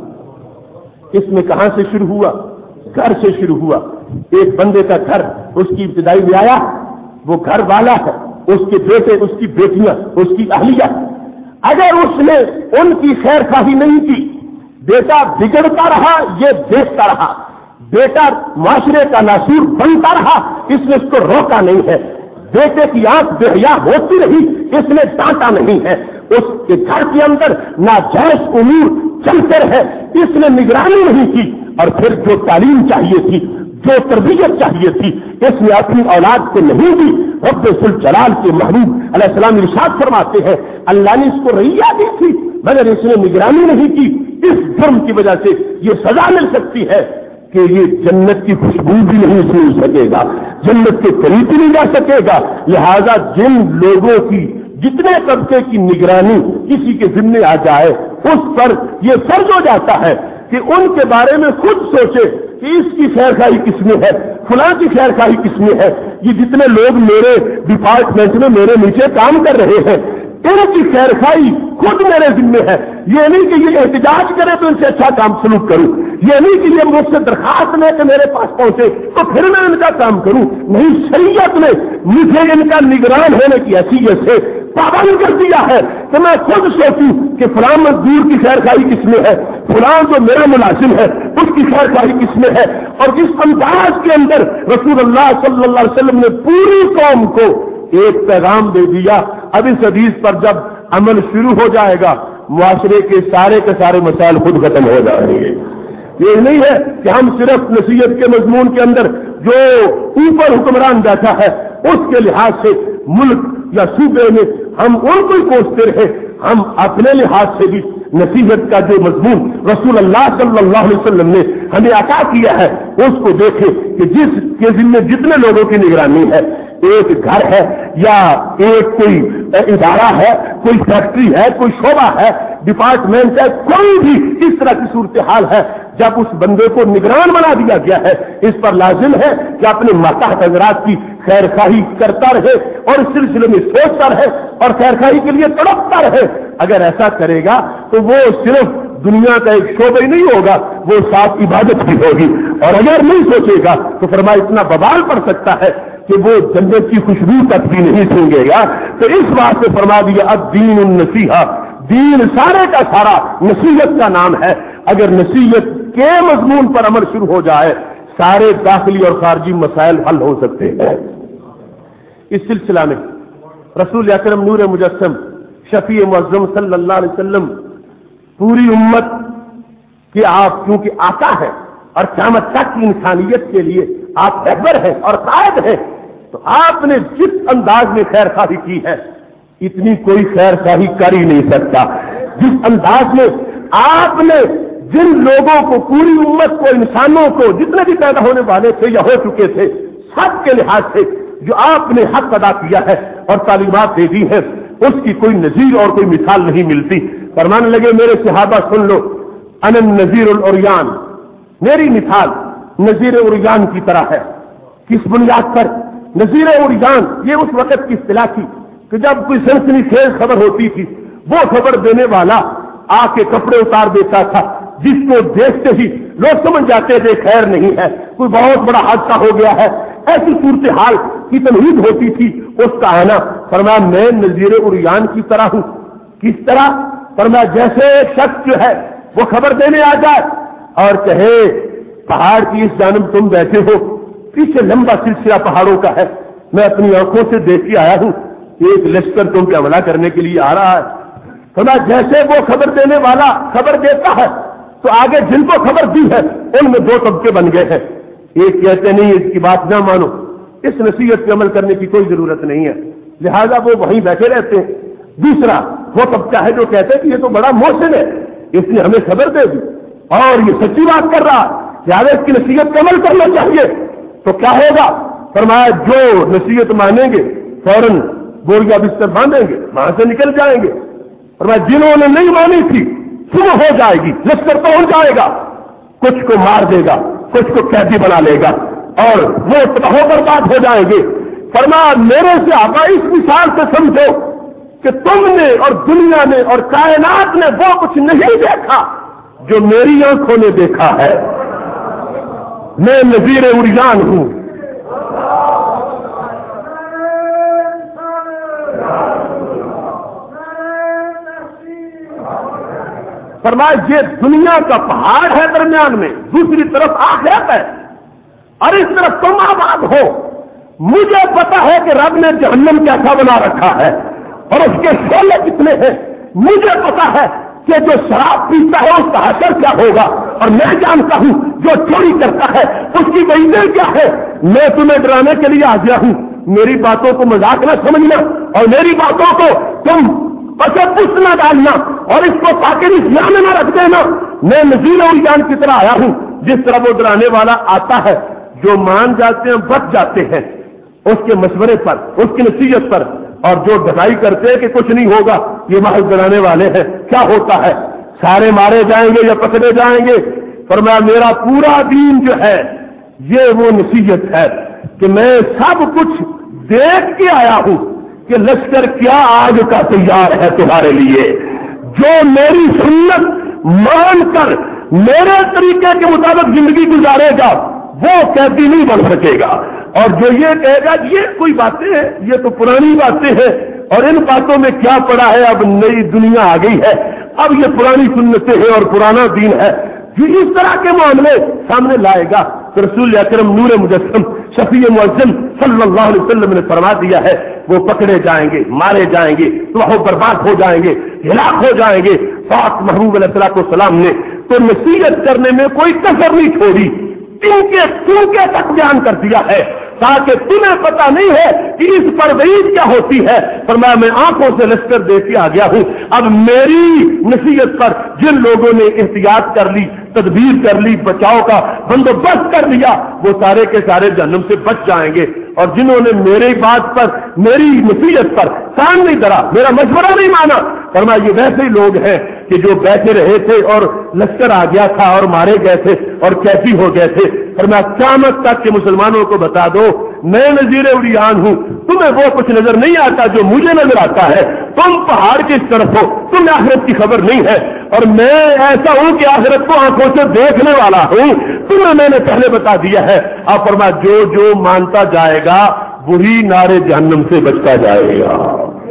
اس میں کہاں سے شروع ہوا؟ گھر سے شروع ہوا۔ ایک بندے کا گھر، اس کی ابتدائی رعایا، وہ گھر والا ہے، اس کے بیٹے، اس کی بیٹیاں، اس کی اہلیہ، اگر اس نے ان کی خیر خواہی نہیں کی، بیٹا بگڑتا رہا، یہ دیکھتا رہا، بیٹا معاشرے کا ناسور بنتا رہا، اس نے اس کو روکا نہیں ہے، بیٹے کی آنکھ بے حیا ہوتی رہی، اس نے ڈانٹا نہیں ہے، اس کے گھر کے اندر ناجائز امور چلتے رہے، اس نے نگرانی نہیں کی، اور پھر جو تعلیم چاہیے تھی، جو تربیت چاہیے تھی، اس نے اپنی اولاد کو نہیں دی۔ رب ذوالجلال کے محبوب علیہ السلام ارشاد فرماتے ہیں اللہ نے اس کو رعیہ دی تھی مگر اس نے نگرانی نہیں کی، اس جرم کی وجہ سے یہ سزا مل سکتی ہے کہ یہ جنت کی خوشبو بھی نہیں سن سکے گا، جنت کے قریب بھی نہیں جا سکے گا۔ لہذا جن لوگوں کی جتنے طبقے کی نگرانی کسی کے ذمے آ جائے اس پر یہ فرض ہو جاتا ہے کہ ان کے بارے میں خود سوچے کہ اس کی خیر خواہی کس میں ہے، فلاں کی خیر خواہی کس میں ہے، یہ جتنے لوگ میرے ڈپارٹمنٹ میں میرے نیچے کام کر رہے ہیں ان کی خیر خواہی خود میرے ذمے ہے، یہ نہیں کہ یہ احتجاج کرے تو ان سے اچھا کام سلوک کروں، یہ نہیں کہ یہ مجھ سے درخواست لے کے میرے پاس پہنچے تو پھر میں ان کا کام کروں، نہیں، شریعت نے مجھے ان کا نگران ہونے کی حیثیت سے پابند کر دیا ہے کہ میں خود سوچوں کہ فلاں مزدور کی خیر خواہی کس میں ہے، فلاں جو میرا ملازم ہے اس کی خیر خواہی کس میں ہے۔ اور جس انداز کے اندر رسول اللہ صلی اللہ علیہ وسلم نے پوری قوم کو ایک پیغام دے دیا، اب اس حدیث پر جب عمل شروع ہو جائے گا معاشرے کے سارے مسائل خود ختم ہو جائیں گے۔ یہ نہیں ہے کہ ہم صرف نصیحت کے مضمون کے اندر جو اوپر حکمران بیٹھا ہے اس کے لحاظ سے ملک یا صوبے میں ہم ان کو ہی کوستے رہے، ہم اپنے لحاظ سے بھی نصیحت کا جو مضمون رسول اللہ صلی اللہ علیہ وسلم نے ہمیں عطا کیا ہے اس کو دیکھیں کہ جس کے ذمہ جتنے لوگوں کی نگرانی ہے، ایک گھر ہے یا ایک کوئی ادارہ ہے، کوئی فیکٹری ہے، کوئی شعبہ ہے، ڈپارٹمنٹ ہے، کوئی بھی اس طرح کی صورتحال ہے، جب اس بندے کو نگران بنا دیا گیا ہے، اس پر لازم ہے کہ اپنے ماتحت حضرات کی خیر خواہی کرتا رہے اور اس سلسلے میں سوچتا رہے اور خیر خواہی کے لیے تڑپتا رہے۔ اگر ایسا کرے گا تو وہ صرف دنیا کا ایک شعبہ ہی نہیں ہوگا، وہ ساتھ عبادت بھی ہوگی، اور اگر نہیں سوچے گا تو فرمایا اتنا بوال پڑ سکتا ہے کہ وہ جنت کی خوشبو تک بھی نہیں سونگے گا۔ تو اس بات سے فرما دیا الدین النصیحہ، دین سارے کا سارا نصیحت کا نام ہے۔ اگر نصیحت کے مضمون پر عمل شروع ہو جائے سارے داخلی اور خارجی مسائل حل ہو سکتے ہیں۔ اس سلسلہ میں رسول اکرم نور مجسم شفیع معظم صلی اللہ علیہ وسلم پوری امت کہ آپ کیونکہ آقا ہے اور قیامت تک کی انسانیت کے لیے آپ رہبر ہیں اور قائد ہیں، تو آپ نے جس انداز میں خیر خواہی کی ہے اتنی کوئی خیر خواہی کر ہی نہیں سکتا۔ جس انداز میں آپ نے جن لوگوں کو، پوری امت کو، انسانوں کو، جتنے بھی پیدا ہونے والے تھے یا ہو چکے تھے، سب کے لحاظ سے جو آپ نے حق ادا کیا ہے اور تعلیمات دے دی ہیں، اس کی کوئی نظیر اور کوئی مثال نہیں ملتی۔ فرمانے لگے میرے صحابہ سن لو، انا النذیر العریان، میری مثال نذیر عریان کی طرح ہے۔ کس بنیاد پر؟ نذیر عریان یہ اس وقت کی اصطلاح تھی کہ جب کوئی سنسنی خیز خبر ہوتی تھی، وہ خبر دینے والا آ کے کپڑے اتار دیتا تھا، جس کو دیکھتے ہی لوگ سمجھ جاتے تھے خیر نہیں ہے، کوئی بہت بڑا حادثہ ہو گیا ہے۔ ایسی صورتحال کی تمہید ہوتی تھی اس کا آنا۔ فرمایا میں نذیر عریان کی طرح ہوں۔ کس طرح؟ فرمایا جیسے ایک شخص جو ہے وہ خبر دینے آ جائے اور کہے پہاڑ کی اس جانب تم بیٹھے ہو، پیچھے لمبا سلسلہ پہاڑوں کا ہے، میں اپنی آنکھوں سے دیکھ کے آیا ہوں، ایک لشکر تم پہ حملہ کرنے کے لیے آ رہا ہے۔ فرمایا جیسے وہ خبر دینے والا خبر دیتا ہے تو آگے جن کو خبر دی ہے ان میں دو طبقے بن گئے ہیں۔ ایک کہتے نہیں اس کی بات نہ مانو، اس نصیحت پہ عمل کرنے کی کوئی ضرورت نہیں ہے، لہذا وہ وہیں بیٹھے رہتے ہیں۔ دوسرا وہ طبقہ ہے جو کہتے ہیں کہ یہ تو بڑا محسن ہے، اس نے ہمیں خبر دے دی اور یہ سچی بات کر رہا، لہذا اس کی نصیحت پہ عمل کرنا چاہیے۔ تو کیا ہوگا؟ فرمایا جو نصیحت مانیں گے فوراً بوریا بستر باندھیں گے، وہاں سے نکل جائیں گے۔ فرمایا جنہوں نے نہیں مانی تھی صبح ہو جائے گی، لشکر پہنچ جائے گا، کچھ کو مار دے گا، کچھ کو قیدی بنا لے گا اور وہ تباہ و برباد ہو جائیں گے۔ فرمایا میرے سے آقا اس مثال سے سمجھو کہ تم نے اور دنیا نے اور کائنات نے وہ کچھ نہیں دیکھا جو میری آنکھوں نے دیکھا ہے۔ میں نذیر عریان ہوں۔ فرمایا یہ دنیا کا پہاڑ ہے درمیان میں، دوسری طرف آخرت ہے اور اس طرف تم آباد ہو۔ مجھے پتا ہے کہ رب نے جہنم کیسا بنا رکھا ہے اور اس کے شعلے کتنے ہیں، مجھے پتا ہے کہ جو شراب پیتا ہے اس کا حشر کیا ہوگا، اور میں جانتا ہوں جو چوری کرتا ہے اس کی وعیدیں کیا ہے۔ میں تمہیں ڈرانے کے لیے آ گیا ہوں، میری باتوں کو مذاق نہ سمجھنا اور میری باتوں کو تم پس نہ ڈالنا اور اس کو تاکہ دھیان میں نہ رکھ دینا۔ میں نذیر عریان کی طرح آیا ہوں، جس طرح وہ ڈرانے والا آتا ہے، جو مان جاتے ہیں بچ جاتے ہیں اس کے مشورے پر، اس کی نصیحت پر، اور جو ڈرائی کرتے ہیں کہ کچھ نہیں ہوگا یہ محض ڈرانے والے ہیں۔ کیا ہوتا ہے؟ سارے مارے جائیں گے یا پکڑے جائیں گے۔ فرمایا میرا پورا دین جو ہے یہ وہ نصیحت ہے کہ میں سب کچھ دیکھ کے آیا ہوں کہ لشکر کیا آگ کا تیار ہے تمہارے لیے۔ جو میری سنت مان کر میرے طریقے کے مطابق زندگی گزارے گا وہ قیدی نہیں بن سکے گا، اور جو یہ کہے گا یہ کوئی باتیں ہیں، یہ تو پرانی باتیں ہیں اور ان باتوں میں کیا پڑا ہے، اب نئی دنیا آ گئی ہے، اب یہ پرانی سنتیں ہیں اور پرانا دین ہے، جو اس طرح کے معاملے سامنے لائے گا تو رسول اکرم نور مجسم شفیع معظم صلی اللہ علیہ وسلم نے فرما دیا ہے وہ پکڑے جائیں گے، مارے جائیں گے، تو برباد ہو جائیں گے، ہلاک ہو جائیں گے۔ پاک محبوب علیہ السلام نے تو نصیحت کرنے میں کوئی کسر نہیں چھوڑی، ان کے تک بیان کر دیا ہے۔ تاکہ تمہیں پتہ نہیں ہے کہ اس پر وعید کیا ہوتی ہے۔ فرمایا میں آنکھوں سے لشکر دیکھ کے آ گیا ہوں، اب میری نصیحت پر جن لوگوں نے احتیاط کر لی، تدبیر کر لی، بچاؤ کا بندوبست کر لیا، وہ سارے کے سارے جہنم سے بچ جائیں گے، اور جنہوں نے میری بات پر، میری نصیحت پر کان نہیں دھرا، میرا مشورہ نہیں مانا، فرمایا یہ ویسے ہی لوگ ہیں کہ جو بیٹھے رہے تھے اور لشکر آ گیا تھا اور مارے گئے تھے اور کیفی ہو گئے تھے۔ فرمایا قیامت تک کے مسلمانوں کو بتا دو میں نذیر اریان ہوں، تمہیں وہ کچھ نظر نہیں آتا جو مجھے نظر آتا ہے، تم پہاڑ کس طرف ہو، تمہیں آخرت کی خبر نہیں ہے، اور میں ایسا ہوں کہ آخرت کو آنکھوں سے دیکھنے والا ہوں، تمہیں میں نے پہلے بتا دیا ہے۔ آپ فرمایا جو جو مانتا جائے گا وہی نارے جہنم سے بچتا جائے گا۔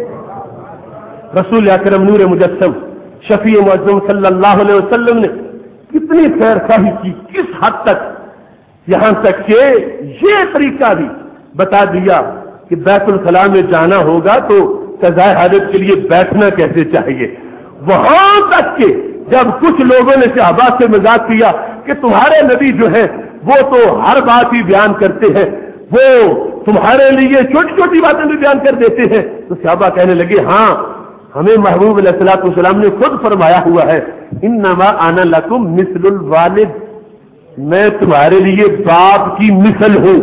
رسول اکرم نور مجسم شفیع معظم صلی اللہ علیہ وسلم نے کتنی خیر خواہی کی، کس حد تک، یہاں تک کہ یہ طریقہ بھی بتا دیا کہ بیت الخلاء میں جانا ہوگا تو قضاء حاجت کے لیے بیٹھنا کیسے چاہیے، وہاں تک کہ جب کچھ لوگوں نے صحابہ سے مذاق کیا کہ تمہارے نبی جو ہے وہ تو ہر بات ہی بیان کرتے ہیں، وہ تمہارے لیے چھوٹی چھوٹی باتیں بھی بیان کر دیتے ہیں، تو صحابہ کہنے لگے ہاں ہمیں محبوب علیہ الصلوۃ والسلام نے خود فرمایا ہوا ہے انما انا لکم مثل الوالد، میں تمہارے لیے باپ کی مثل ہوں،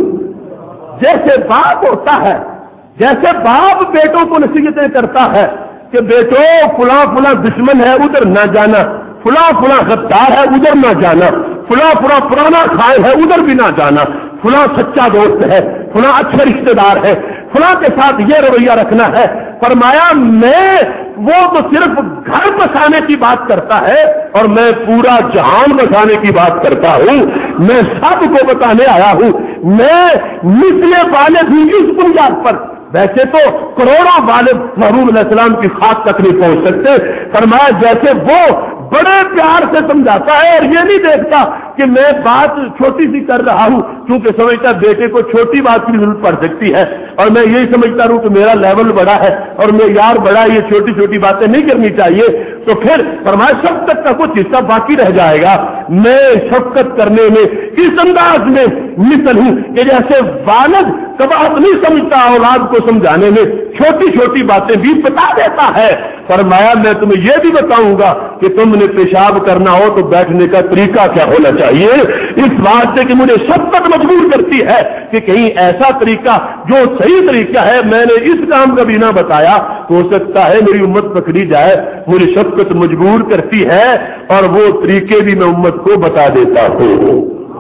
جیسے باپ ہوتا ہے، جیسے باپ بیٹوں کو نصیحتیں کرتا ہے کہ بیٹو فلاں فلاں دشمن ہے ادھر نہ جانا، فلاں فلاں غدار ہے ادھر نہ جانا، فلاں فلاں پرانا خائن ہے ادھر بھی نہ جانا، فلاں سچا دوست ہے، فلاں اچھا رشتہ دار ہے، فلاں کے ساتھ یہ رویہ رکھنا ہے۔ فرمایا میں وہ تو صرف گھر بسانے کی بات کرتا ہے اور میں پورا جہان بسانے کی بات کرتا ہوں، میں سب کو بتانے آیا ہوں، میں مثل والد ہوں اس بنیاد پر۔ ویسے تو کروڑوں والد محبوب علیہ السلام کی خاک تک نہیں پہنچ سکتے، فرمایا جیسے وہ بڑے پیار سے سمجھاتا ہے اور یہ نہیں دیکھتا کہ میں بات چھوٹی سی کر رہا ہوں کیونکہ سمجھتا بیٹے کو چھوٹی بات کی ضرورت پڑ سکتی ہے، اور میں یہی سمجھتا ہوں کہ میرا لیول بڑا ہے اور معیار بڑا ہے، یہ چھوٹی چھوٹی باتیں نہیں کرنی چاہیے، تو پھر فرمایا شفقت کا کچھ حصہ باقی رہ جائے گا۔ میں شفقت کرنے میں اس انداز میں مثل ہوں کہ جیسے والد کباہت نہیں سمجھتا اولاد کو سمجھانے میں، چھوٹی چھوٹی باتیں بھی بتا دیتا ہے۔ فرمایا میں تمہیں یہ بھی بتاؤں گا کہ تم نے پیشاب کرنا ہو تو بیٹھنے کا طریقہ کیا ہونا چاہیے، اس بات سے کہ مجھے شفقت مجبور کرتی ہے کہ کہیں ایسا طریقہ جو صحیح طریقہ ہے میں نے اس کام کا بھی نہ بتایا تو ہو سکتا ہے میری امت پکڑی جائے، مجھے شفقت مجبور کرتی ہے اور وہ طریقے بھی میں امت کو بتا دیتا ہوں۔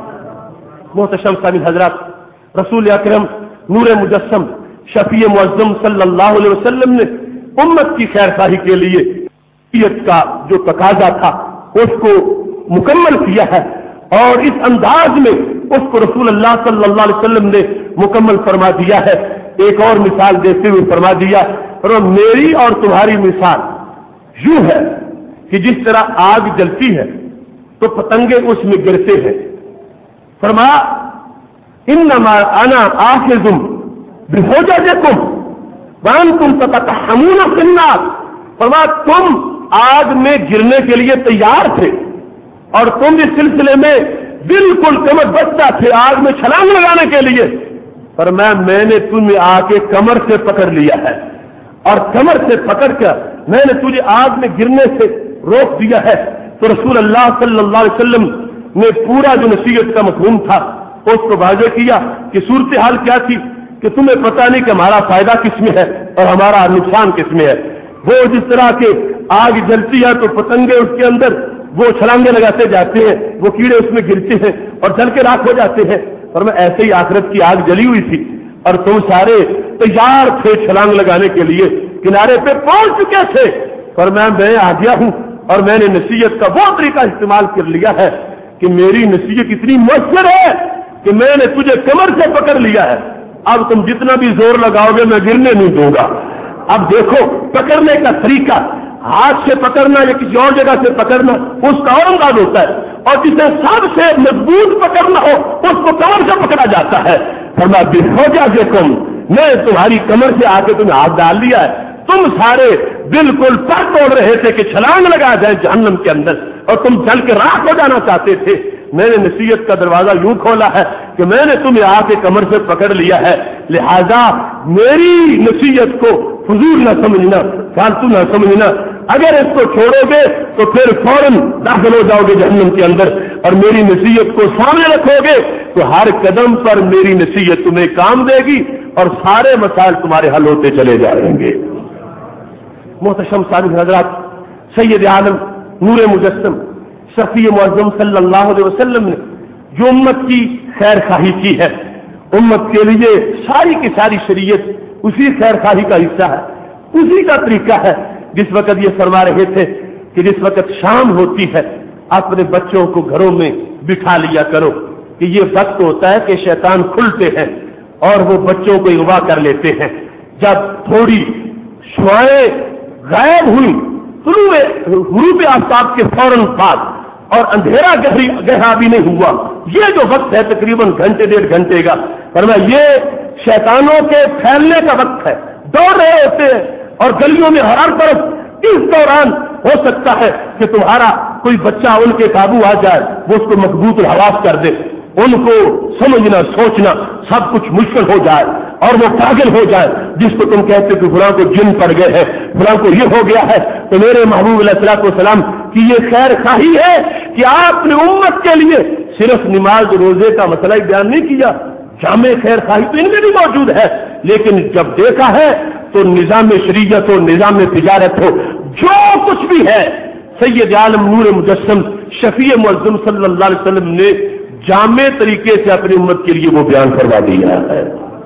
محتشم سامعین حضرات، رسول اکرم نور مجسم شفیع معظم صلی اللہ علیہ وسلم نے امت کی خیر خواہی کے لیے کا جو تقاضا تھا اس کو مکمل کیا ہے، اور اس انداز میں اس کو رسول اللہ صلی اللہ علیہ وسلم نے مکمل فرما دیا ہے۔ ایک اور مثال دیتے ہوئے فرما دیا، اور میری اور تمہاری مثال یوں ہے کہ جس طرح آگ جلتی ہے تو پتنگے اس میں گرتے ہیں، فرمایا انما انا آخذ بحججکم وانتم تتحمون فی النار، فرمایا تم آگ میں گرنے کے لیے تیار تھے اور تم اس سلسلے میں بالکل کمر بستہ تھے آگ میں چھلانگ لگانے کے لیے، فرمایا میں نے تمہیں آ کے کمر سے پکڑ لیا ہے اور کمر سے پکڑ کر میں نے تجھے آگ میں گرنے سے روک دیا ہے۔ تو رسول اللہ صلی اللہ علیہ وسلم نے پورا جو نصیحت کا مفہوم تھا اس کو واضح کیا کہ صورتحال کیا تھی، کہ تمہیں پتہ نہیں کہ ہمارا فائدہ کس میں ہے اور ہمارا نقصان کس میں ہے۔ وہ جس طرح کے آگ جلتی ہے تو پتنگے اس کے اندر وہ چھلانگے لگاتے جاتے ہیں، وہ کیڑے اس میں گرتے ہیں اور جل کے راکھ ہو جاتے ہیں، اور میں ایسے ہی آخرت کی آگ جلی ہوئی تھی اور تم سارے تیار تھے چھلانگ لگانے کے لیے، کنارے پہ پہنچ چکے تھے، پر میں آ گیا ہوں اور میں نے نصیحت کا وہ طریقہ استعمال کر لیا ہے کہ میری نصیحت اتنی مؤثر ہے کہ میں نے تجھے کمر سے پکڑ لیا ہے، اب تم جتنا بھی زور لگاؤ گے میں گرنے نہیں دوں گا۔ اب دیکھو پکڑنے کا طریقہ، ہاتھ سے پکڑنا یا کسی اور جگہ سے پکڑنا اس کا اور انداز ہوتا ہے، اور جسے سب سے مضبوط پکڑنا ہو اس کو کمر سے پکڑا جاتا ہے۔ فرمایا بحججکم، میں تمہاری کمر سے آ کے تمہیں ہاتھ ڈال لیا ہے، تم سارے بالکل پر توڑ رہے تھے کہ چھلانگ لگا جائے جہنم کے اندر اور تم جل کے راکھ ہو جانا چاہتے تھے، میں نے نصیحت کا دروازہ یوں کھولا ہے کہ میں نے تمہیں آ کے کمر سے پکڑ لیا ہے، لہذا میری نصیحت کو فضول نہ سمجھنا، فالتو نہ سمجھنا۔ اگر اس کو چھوڑو گے تو پھر فوراً داخل ہو جاؤ گے جہنم کے اندر، اور میری نصیحت کو سامنے رکھو گے تو ہر قدم پر میری نصیحت تمہیں کام دے گی اور سارے مسائل تمہارے حل ہوتے چلے جائیں گے۔ محتشم سامعین حضرات، سید عالم نور مجسم شفیع معظم صلی اللہ علیہ وسلم نے جو امت کی خیر خواہی کی ہے، امت کے لیے ساری کی ساری شریعت اسی خیر خواہی کا حصہ ہے، اسی کا طریقہ ہے۔ جس وقت یہ فرما رہے تھے کہ جس وقت شام ہوتی ہے اپنے بچوں کو گھروں میں بٹھا لیا کرو، کہ یہ وقت ہوتا ہے کہ شیطان کھلتے ہیں اور وہ بچوں کو اغوا کر لیتے ہیں۔ جب تھوڑی شعائیں غائب ہوئی طلوع غروب آفتاب کے فوراً بعد اور اندھیرا گہرا بھی نہیں ہوا، یہ جو وقت ہے تقریباً گھنٹے ڈیڑھ گھنٹے کا، فرمایا یہ شیطانوں کے پھیلنے کا وقت ہے، دوڑ رہے ہوتے ہیں اور گلیوں میں ہر طرف۔ اس دوران ہو سکتا ہے کہ تمہارا کوئی بچہ ان کے قابو آ جائے، وہ اس کو مضبوط الحواس کر دے، ان کو سمجھنا سوچنا سب کچھ مشکل ہو جائے اور وہ پاگل ہو جائے، جس کو تم کہتے کہ فلاں کو جن پڑ گئے ہیں، فلاں کو یہ ہو گیا ہے۔ تو میرے محبوب علیہ الصلوۃ والسلام کی یہ خیر خواہی ہے کہ آپ نے امت کے لیے صرف نماز روزے کا مسئلہ ہی بیان نہیں کیا، جامع خیر خواہی تو ان میں بھی موجود ہے، لیکن جب دیکھا ہے تو نظام شریعت ہو، نظام تجارت ہو، جو کچھ بھی ہے سید عالم نور مجسم شفیع معظم صلی اللہ علیہ وسلم نے جامع طریقے سے اپنی امت کے لیے وہ بیان کروا دیا ہے۔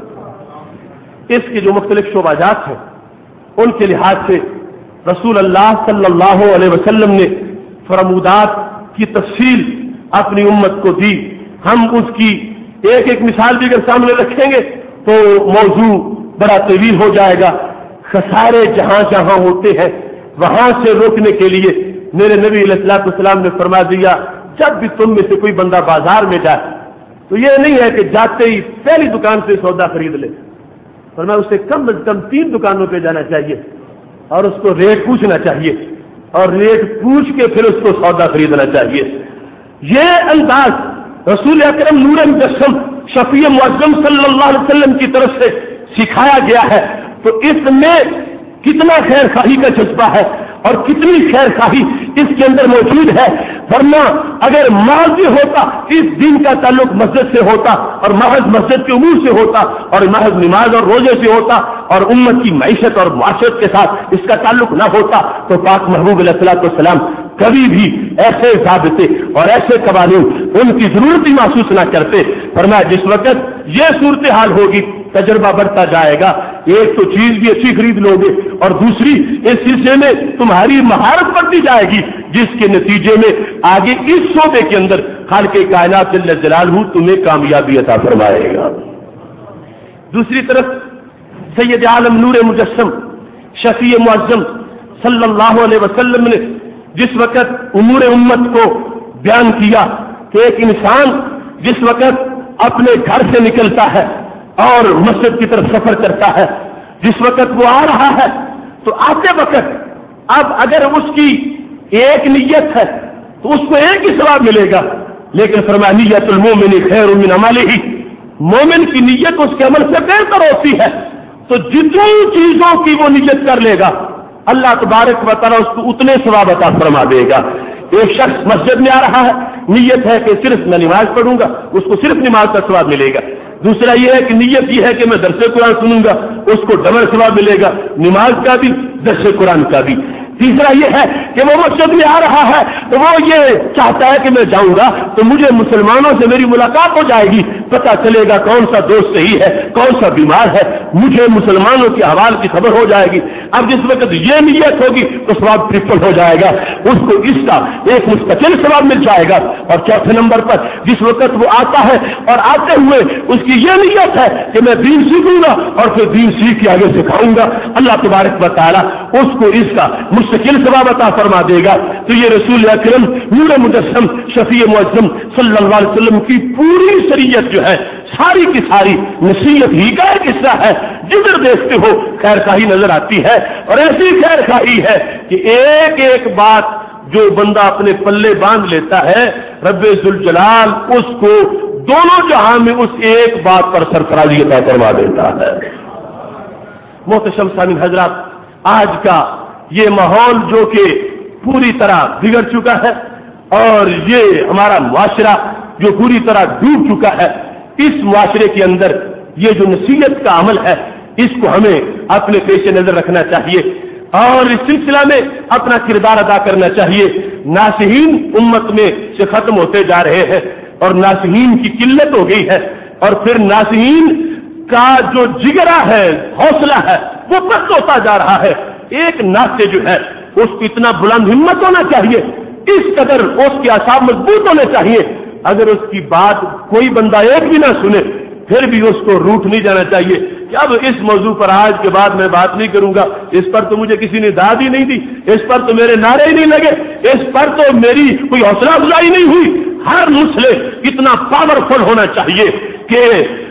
اس کے جو مختلف شعبہ جات ہیں ان کے لحاظ سے رسول اللہ صلی اللہ علیہ وسلم نے فرمودات کی تفصیل اپنی امت کو دی۔ ہم اس کی ایک ایک مثال بھی اگر سامنے رکھیں گے تو موضوع بڑا طویل ہو جائے گا۔ خسارے جہاں جہاں ہوتے ہیں وہاں سے روکنے کے لیے میرے نبی علیہ الصلوۃ والسلام نے فرما دیا، جب بھی تم میں سے کوئی بندہ بازار میں جائے تو یہ نہیں ہے کہ جاتے ہی پہلی دکان سے سودا خرید لے، فرمایا اسے کم از کم 3 دکانوں پہ جانا چاہیے اور اس کو ریٹ پوچھنا چاہیے اور ریٹ پوچھ کے پھر اس کو سودا خریدنا چاہیے۔ یہ انداز رسول اکرم نور مجسم شفیع معظم صلی اللہ علیہ وسلم کی طرف سے سکھایا گیا ہے، تو اس میں کتنا خیر خواہی کا جذبہ ہے اور کتنی خیر خواہی اس کے اندر موجود ہے۔ ورنہ اگر محض ہوتا اس دین کا تعلق مسجد سے ہوتا اور محض مسجد کے امور سے ہوتا اور محض نماز اور روزے سے ہوتا اور امت کی معیشت اور معاشرت کے ساتھ اس کا تعلق نہ ہوتا تو پاک محبوب علیہ الصلوۃ والسلام کبھی بھی ایسے ضابطے اور ایسے قوانین ان کی ضرورت ہی محسوس نہ کرتے۔ فرمایا جس وقت یہ صورتحال ہوگی تجربہ بڑھتا جائے گا، ایک تو چیز بھی اچھی خرید لو گے اور دوسری اس سلسلے میں تمہاری مہارت بڑھتی جائے گی، جس کے نتیجے میں آگے اس شعبے کے اندر خالق کائنات جل جلالہ تمہیں کامیابی عطا فرمائے گا۔ دوسری طرف سید عالم نور مجسم شفیع معظم صلی اللہ علیہ وسلم نے جس وقت امور امت کو بیان کیا کہ ایک انسان جس وقت اپنے گھر سے نکلتا ہے اور مسجد کی طرف سفر کرتا ہے، جس وقت وہ آ رہا ہے تو آتے وقت اب اگر اس کی ایک نیت ہے تو اس کو ایک ہی ثواب ملے گا، لیکن فرمایا نیت المومن خیر من عملہ، مومن کی نیت اس کے عمل سے بہتر ہوتی ہے، تو جتنی چیزوں کی وہ نیت کر لے گا اللہ تبارک و تعالیٰ اس کو اتنے ثواب عطا فرما دے گا۔ ایک شخص مسجد میں آ رہا ہے، نیت ہے کہ صرف میں نماز پڑھوں گا، اس کو صرف نماز کا ثواب ملے گا۔ دوسرا یہ ہے کہ نیت یہ ہے کہ میں درس قرآن سنوں گا، اس کو ڈبل ثواب ملے گا، نماز کا بھی درس قرآن کا بھی۔ تیسرا یہ ہے کہ وہ مسجد میں آ رہا ہے تو وہ یہ چاہتا ہے کہ میں جاؤں گا تو مجھے مسلمانوں سے میری ملاقات ہو جائے گی، پتہ چلے گا کون سا دوست صحیح ہے کون سا بیمار ہے، مجھے مسلمانوں کے احوال کی خبر ہو جائے گی۔ اب جس وقت یہ نیت ہوگی تو ثواب ٹرپل ہو جائے گا، اس کو اس کا ایک مستقل ثواب مل جائے گا۔ اور چوتھے نمبر پر جس وقت وہ آتا ہے اور آتے ہوئے اس کی یہ نیت ہے کہ میں دین سیکھوں گا اور پھر دین سیکھ کے آگے سکھاؤں گا، اللہ تبارک و تعالیٰ اس کو اس کا مستقل ثواب عطا فرما دے گا۔ تو یہ رسول اکرم نور مجسم شفیع معظم صلی اللہ علیہ وسلم کی پوری شریعت جو ہے ساری کی ساری نصیحت ہی کا ایک حصہ ہے، جدھر دیکھتے ہو خیر خواہی نظر آتی ہے، اور ایسی خیر خواہی ہے کہ ایک ایک بات جو بندہ اپنے پلے باندھ لیتا ہے رب ذوالجلال اس کو दोनों जहां में उस एक बात पर सरफराजी अता करवा देता है। मोहतरम सामीन हजरात, आज का ये माहौल जो कि पूरी तरह बिगड़ चुका है और ये हमारा मुआशरा जो पूरी तरह डूब चुका है, इस मुआशरे के अंदर ये जो नसीहत का अमल है इसको हमें अपने पेश नजर रखना चाहिए और इस सिलसिला में अपना किरदार अदा करना चाहिए। नासिहीन उम्मत में से खत्म होते जा रहे हैं और नासिहीन की किल्लत हो गई है और फिर नासिहीन का जो जिगरा है, हौसला है, वो पस्त होता जा रहा है। एक नासे जो है उसको इतना बुलंद हिम्मत होना चाहिए, इस कदर उसके आसाब मजबूत होने चाहिए, अगर उसकी बात कोई बंदा एक भी ना सुने फिर भी उसको रूठ नहीं जाना चाहिए कि अब इस मौजू पर आज के बाद मैं बात नहीं करूंगा, इस पर तो मुझे किसी ने दाद ही नहीं दी, इस पर तो मेरे नारे ही नहीं लगे, इस पर तो मेरी कोई हौसला अफजाई नहीं हुई। हर मुस्लिम इतना पावरफुल होना चाहिए कि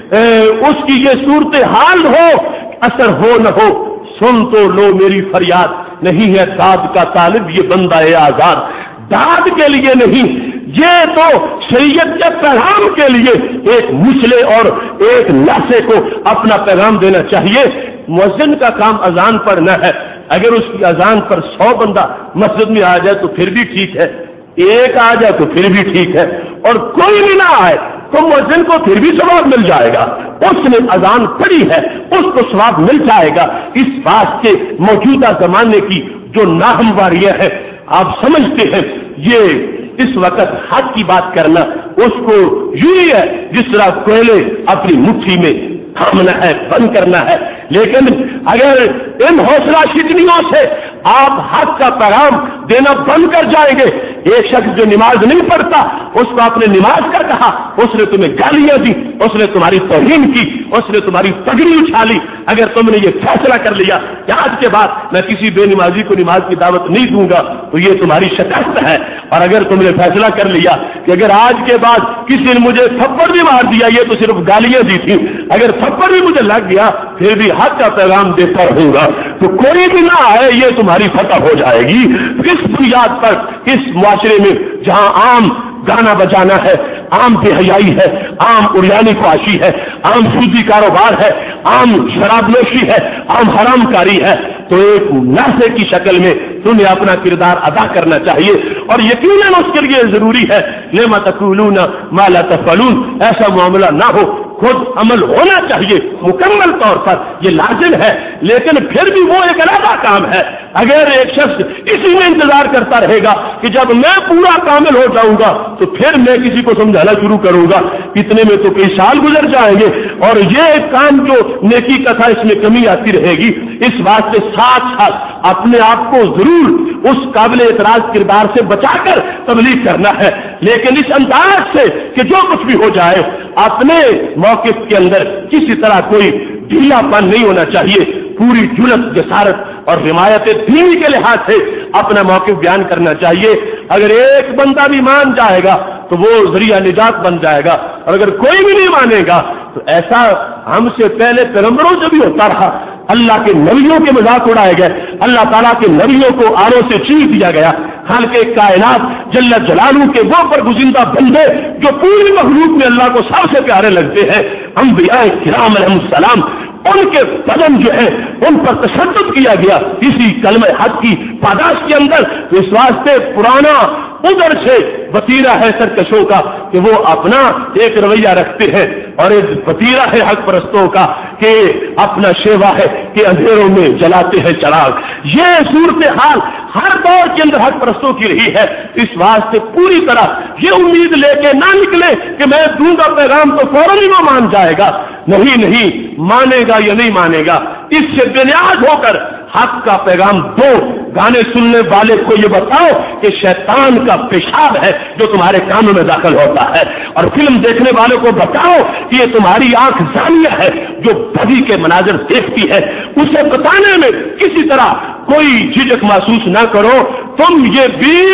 उसकी ये सूरत हाल हो, असर हो न हो, सुन तो लो मेरी फरियाद, नहीं है दाद का तालिब ये बंदा है आजाद। दाद के लिए नहीं, ये तो शरीयत के पैगाम के लिए एक मुसले और एक नासे को अपना पैगाम देना चाहिए। मुअज्जिन का काम अजान पढ़ना है, अगर उसकी अजान पर 100 बंदा मस्जिद में आ जाए तो फिर भी ठीक है, एक आ जाए तो फिर भी ठीक है, और कोई भी ना आए तो मुअज्जिन को फिर भी सवाब मिल जाएगा। उसने अजान पढ़ी है, उसको सवाब मिल जाएगा। इस बात के मौजूदा जमाने की जो नाहमवारियां हैं, आप समझते हैं, ये इस वक्त हक की बात करना उसको यूं ही है जिस तरह कोयले अपनी मुट्ठी में थामना है, बंद करना है। लेकिन अगर इन हौसला शिकनियों से आप हक का पैगाम देना बंद कर जाएंगे, एक शख्स जो नमाज नहीं पढ़ता उसको आपने नमाज का कहा, उसने तुम्हें गालियां दी, उसने तुम्हारी तौहीन की, उसने तुम्हारी पगड़ी उछाली, अगर तुमने ये फैसला कर लिया कि आज के बाद मैं किसी बेनमाजी को नमाज की दावत नहीं दूंगा तो ये तुम्हारी शिकस्त है। और अगर तुमने फैसला कर लिया कि अगर आज के बाद किसी ने मुझे थप्पड़ भी मार दिया, ये तो सिर्फ गालियां दी थी, अगर थप्पड़ भी मुझे लग गया फिर भी हक का पैगाम देता रहूंगा, तो कोई भी ना आए ये तुम्हारी फतह हो जाएगी। किस बुनियाद पर इस मुआशरे में जहां आम गाना बजाना है, आम बेहयाई है, आम उड़ियानी ख्वाशी है, आम सूदी कारोबार है, आम शराबनोशी है, आम हरामकारी है, तो एक नासे की शक्ल में तुम्हें अपना किरदार अदा करना चाहिए। और यकीनन उसके लिए जरूरी है लिमा तक़ूलून मा ला तफ़अलून, ऐसा मामला ना हो, खुद अमल होना चाहिए मुकम्मल तौर पर, ये लाजिम है। लेकिन फिर भी वो एक अलग काम है। अगर एक शख्स इसी में इंतजार करता रहेगा कि जब मैं पूरा कामिल हो जाऊंगा तो फिर मैं किसी को समझाना शुरू करूंगा, इतने में तो कई साल गुजर जाएंगे और ये काम जो नेकी का था इसमें कमी आती रहेगी। इस बात से साथ साथ अपने आप को जरूर उस काबिल एतराज किरदार से बचाकर तबलीग करना है, लेकिन इस अंदाज से कि जो कुछ भी हो जाए अपने मौकिफ के अंदर किसी तरह कोई ढीलापन नहीं होना चाहिए, पूरी जुलत, जसारत और हिमायत दीनी के लिहाज से अपना मौकिफ बयान करना चाहिए। अगर एक बंदा भी मान जाएगा तो वो जरिया निजात बन जाएगा, और अगर कोई भी नहीं मानेगा तो ऐसा हमसे पहले पैगंबरों से भी होता रहा। अल्लाह के नबियों के मजाक उड़ाए गए, अल्लाह ताला के नबियों को आरों से चीर दिया गया। खालिक़े कायनात जल्ल जलालू के वो बरगुज़िंदा बंदे जो पूरी मखलूक में अल्लाह को सबसे प्यारे लगते हैं, अंबिया किराम अलैहिस्सलाम, उनके बदन जो है उन पर तशद्दुद किया गया इसी कलमे हक की पादाश के अंदर। तो इस वास्ते पुराना उधर से वतीरा है सरकशों का कि वो अपना एक रवैया रखते हैं, और एक वतीरा है हक परस्तों का कि अपना शेवा है कि अंधेरों में जलाते हैं चिराग। ये सूरत हाल हर दौर के अंदर हक परस्तों की रही है। इस वास्ते पूरी तरह ये उम्मीद लेके ना निकले कि मैं दूंगा पैगाम तो फौरन ही वो मान जाएगा। नहीं नहीं, मानेगा या नहीं मानेगा, इससे बेनियाज होकर हक का पैगाम दो। गाने सुनने वाले को ये बताओ कि शैतान का पेशाब है जो तुम्हारे कानों में दाखिल होता है, और फिल्म देखने वाले को बताओ कि ये तुम्हारी आंख जानिया है जो बदी के मनाजर देखती है। उसे बताने में किसी तरह कोई झिझक महसूस ना करो, तुम ये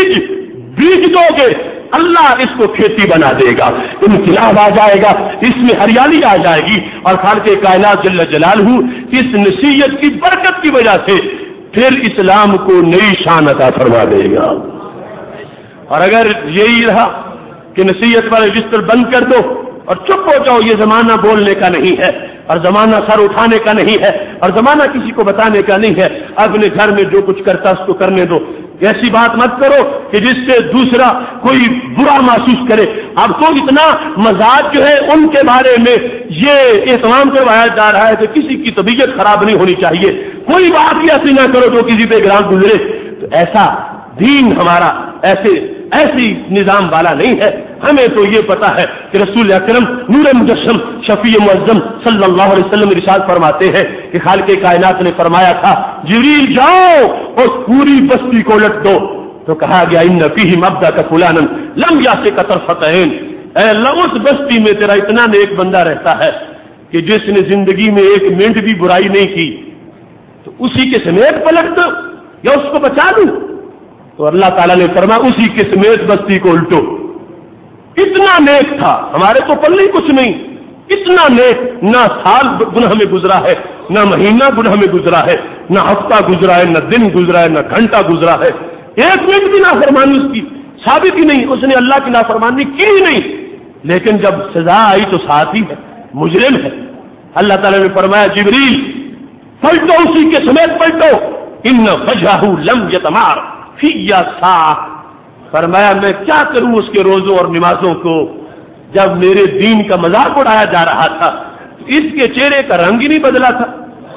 बीज दोगे, अल्लाह इसको खेती बना देगा, इनकलाब आ जाएगा, इसमें हरियाली आ जाएगी, और खालिक़े कायनात जल्ल जलालहू इस नसीहत की बरकत की वजह से फिर इस्लाम को नई शान अता फरमा देगा। और अगर यही रहा कि नसीहत वाले बिस्तर बंद कर दो اور چپ ہو جاؤ، یہ زمانہ بولنے کا نہیں ہے اور زمانہ سر اٹھانے کا نہیں ہے اور زمانہ کسی کو بتانے کا نہیں ہے. اپنے گھر میں جو کچھ کرتا اس کو کرنے دو. ایسی بات مت کرو کہ جس سے دوسرا کوئی برا محسوس کرے. اب تو اتنا مزاج جو ہے ان کے بارے میں یہ اہتمام کروایا جا رہا ہے کہ کسی کی طبیعت خراب نہیں ہونی چاہیے. کوئی بات ہی ایسی نہ کرو جو کسی پہ گراں گزرے. تو ایسا دین ہمارا ایسی نظام والا نہیں ہے. ہمیں تو یہ پتا ہے کہ رسول اکرم نور مجسم شفیع معظم صلی اللہ علیہ وسلم ارشاد فرماتے ہیں کہ خالق کائنات نے فرمایا تھا جبریل جاؤ اور پوری بستی کو الٹ دو. تو کہا گیا ان فیہ مبدا کا فلانا لم یاسک طرفۃ عین. اے اللہ اس بستی میں تیرا اتنا نیک بندہ رہتا ہے کہ جس نے زندگی میں ایک منٹ بھی برائی نہیں کی، تو اسی کے سمیت پلٹ دو یا اس کو بچا دوں. تو اللہ تعالیٰ نے فرمایا اسی کے سمیت بستی کو الٹو. اتنا نیک تھا، ہمارے تو پلے کچھ نہیں. اتنا نیک، نہ سال گناہ میں گزرا ہے، نہ مہینہ گناہ میں گزرا ہے، نہ ہفتہ گزرا ہے، نہ دن گزرا ہے، نہ گھنٹہ گزرا ہے. ایک منٹ بھی نافرمانی اس کی ثابت ہی نہیں. اس نے اللہ کی نافرمانی کی ہی نہیں. لیکن جب سزا آئی تو ساتھ ہی ہے، مجرم ہے. اللہ تعالیٰ نے فرمایا جبریل پلٹو، اسی کے سمیت پلٹو. ان وجہہ لم یتمار فی ساعۃ. فرمایا میں کیا کروں اس کے روزوں اور نمازوں کو جب میرے دین کا مذاق اڑایا جا رہا تھا. اس کے چہرے کا رنگ ہی نہیں بدلا تھا.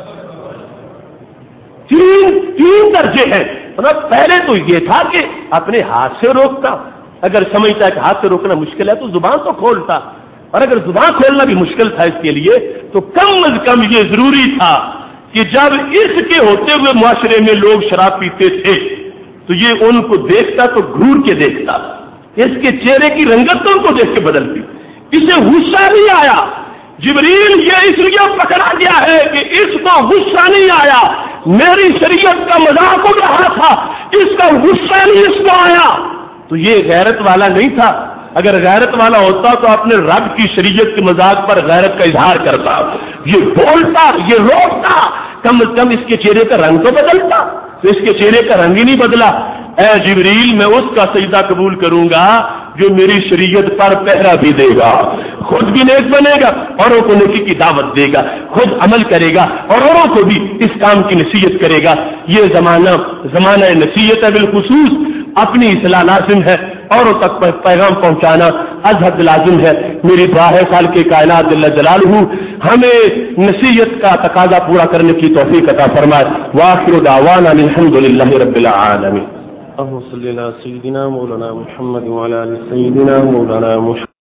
تین درجے ہیں. پہلے تو یہ تھا کہ اپنے ہاتھ سے روکتا، اگر سمجھتا ہے کہ ہاتھ سے روکنا مشکل ہے تو زبان تو کھولتا، اور اگر زبان کھولنا بھی مشکل تھا اس کے لیے تو کم از کم یہ ضروری تھا کہ جب اس کے ہوتے ہوئے معاشرے میں لوگ شراب پیتے تھے تو یہ ان کو دیکھتا تو گھور کے دیکھتا. اس کے چہرے کی رنگت تو ان کو دیکھ کے بدلتی. اسے غصہ نہیں آیا. جبریل یہ اس لیے پکڑا گیا ہے کہ اس کو غصہ نہیں آیا، میری شریعت کا مذاق اڑ رہا تھا، اس کا غصہ نہیں اس کو آیا. تو یہ غیرت والا نہیں تھا. اگر غیرت والا ہوتا تو اپنے رب کی شریعت کے مذاق پر غیرت کا اظہار کرتا، یہ بولتا، یہ روکتا، کم از کم اس کے چہرے کا رنگ تو بدلتا. تو اس کے چہرے کا رنگ ہی نہیں بدلا. اے جبریل میں اس کا سجدہ قبول کروں گا جو میری شریعت پر پہرا بھی دے گا، خود بھی نیک بنے گا، اوروں کو نیکی کی دعوت دے گا، خود عمل کرے گا اور اوروں کو بھی اس کام کی نصیحت کرے گا. یہ زمانہ نصیحت ہے. بالخصوص اپنی اصلاح لازم ہے، اوروں تک پیغام پہنچانا ازحد لازم ہے. میری دعا ہے خالق کائنات جل جلالہ ہمیں نصیحت کا تقاضا پورا کرنے کی توفیق عطا فرمائے. وآخر دعوانا الحمد للہ رب العالمین. اللهم صل على سيدنا مولانا محمد وعلى آل سيدنا مولانا محمد.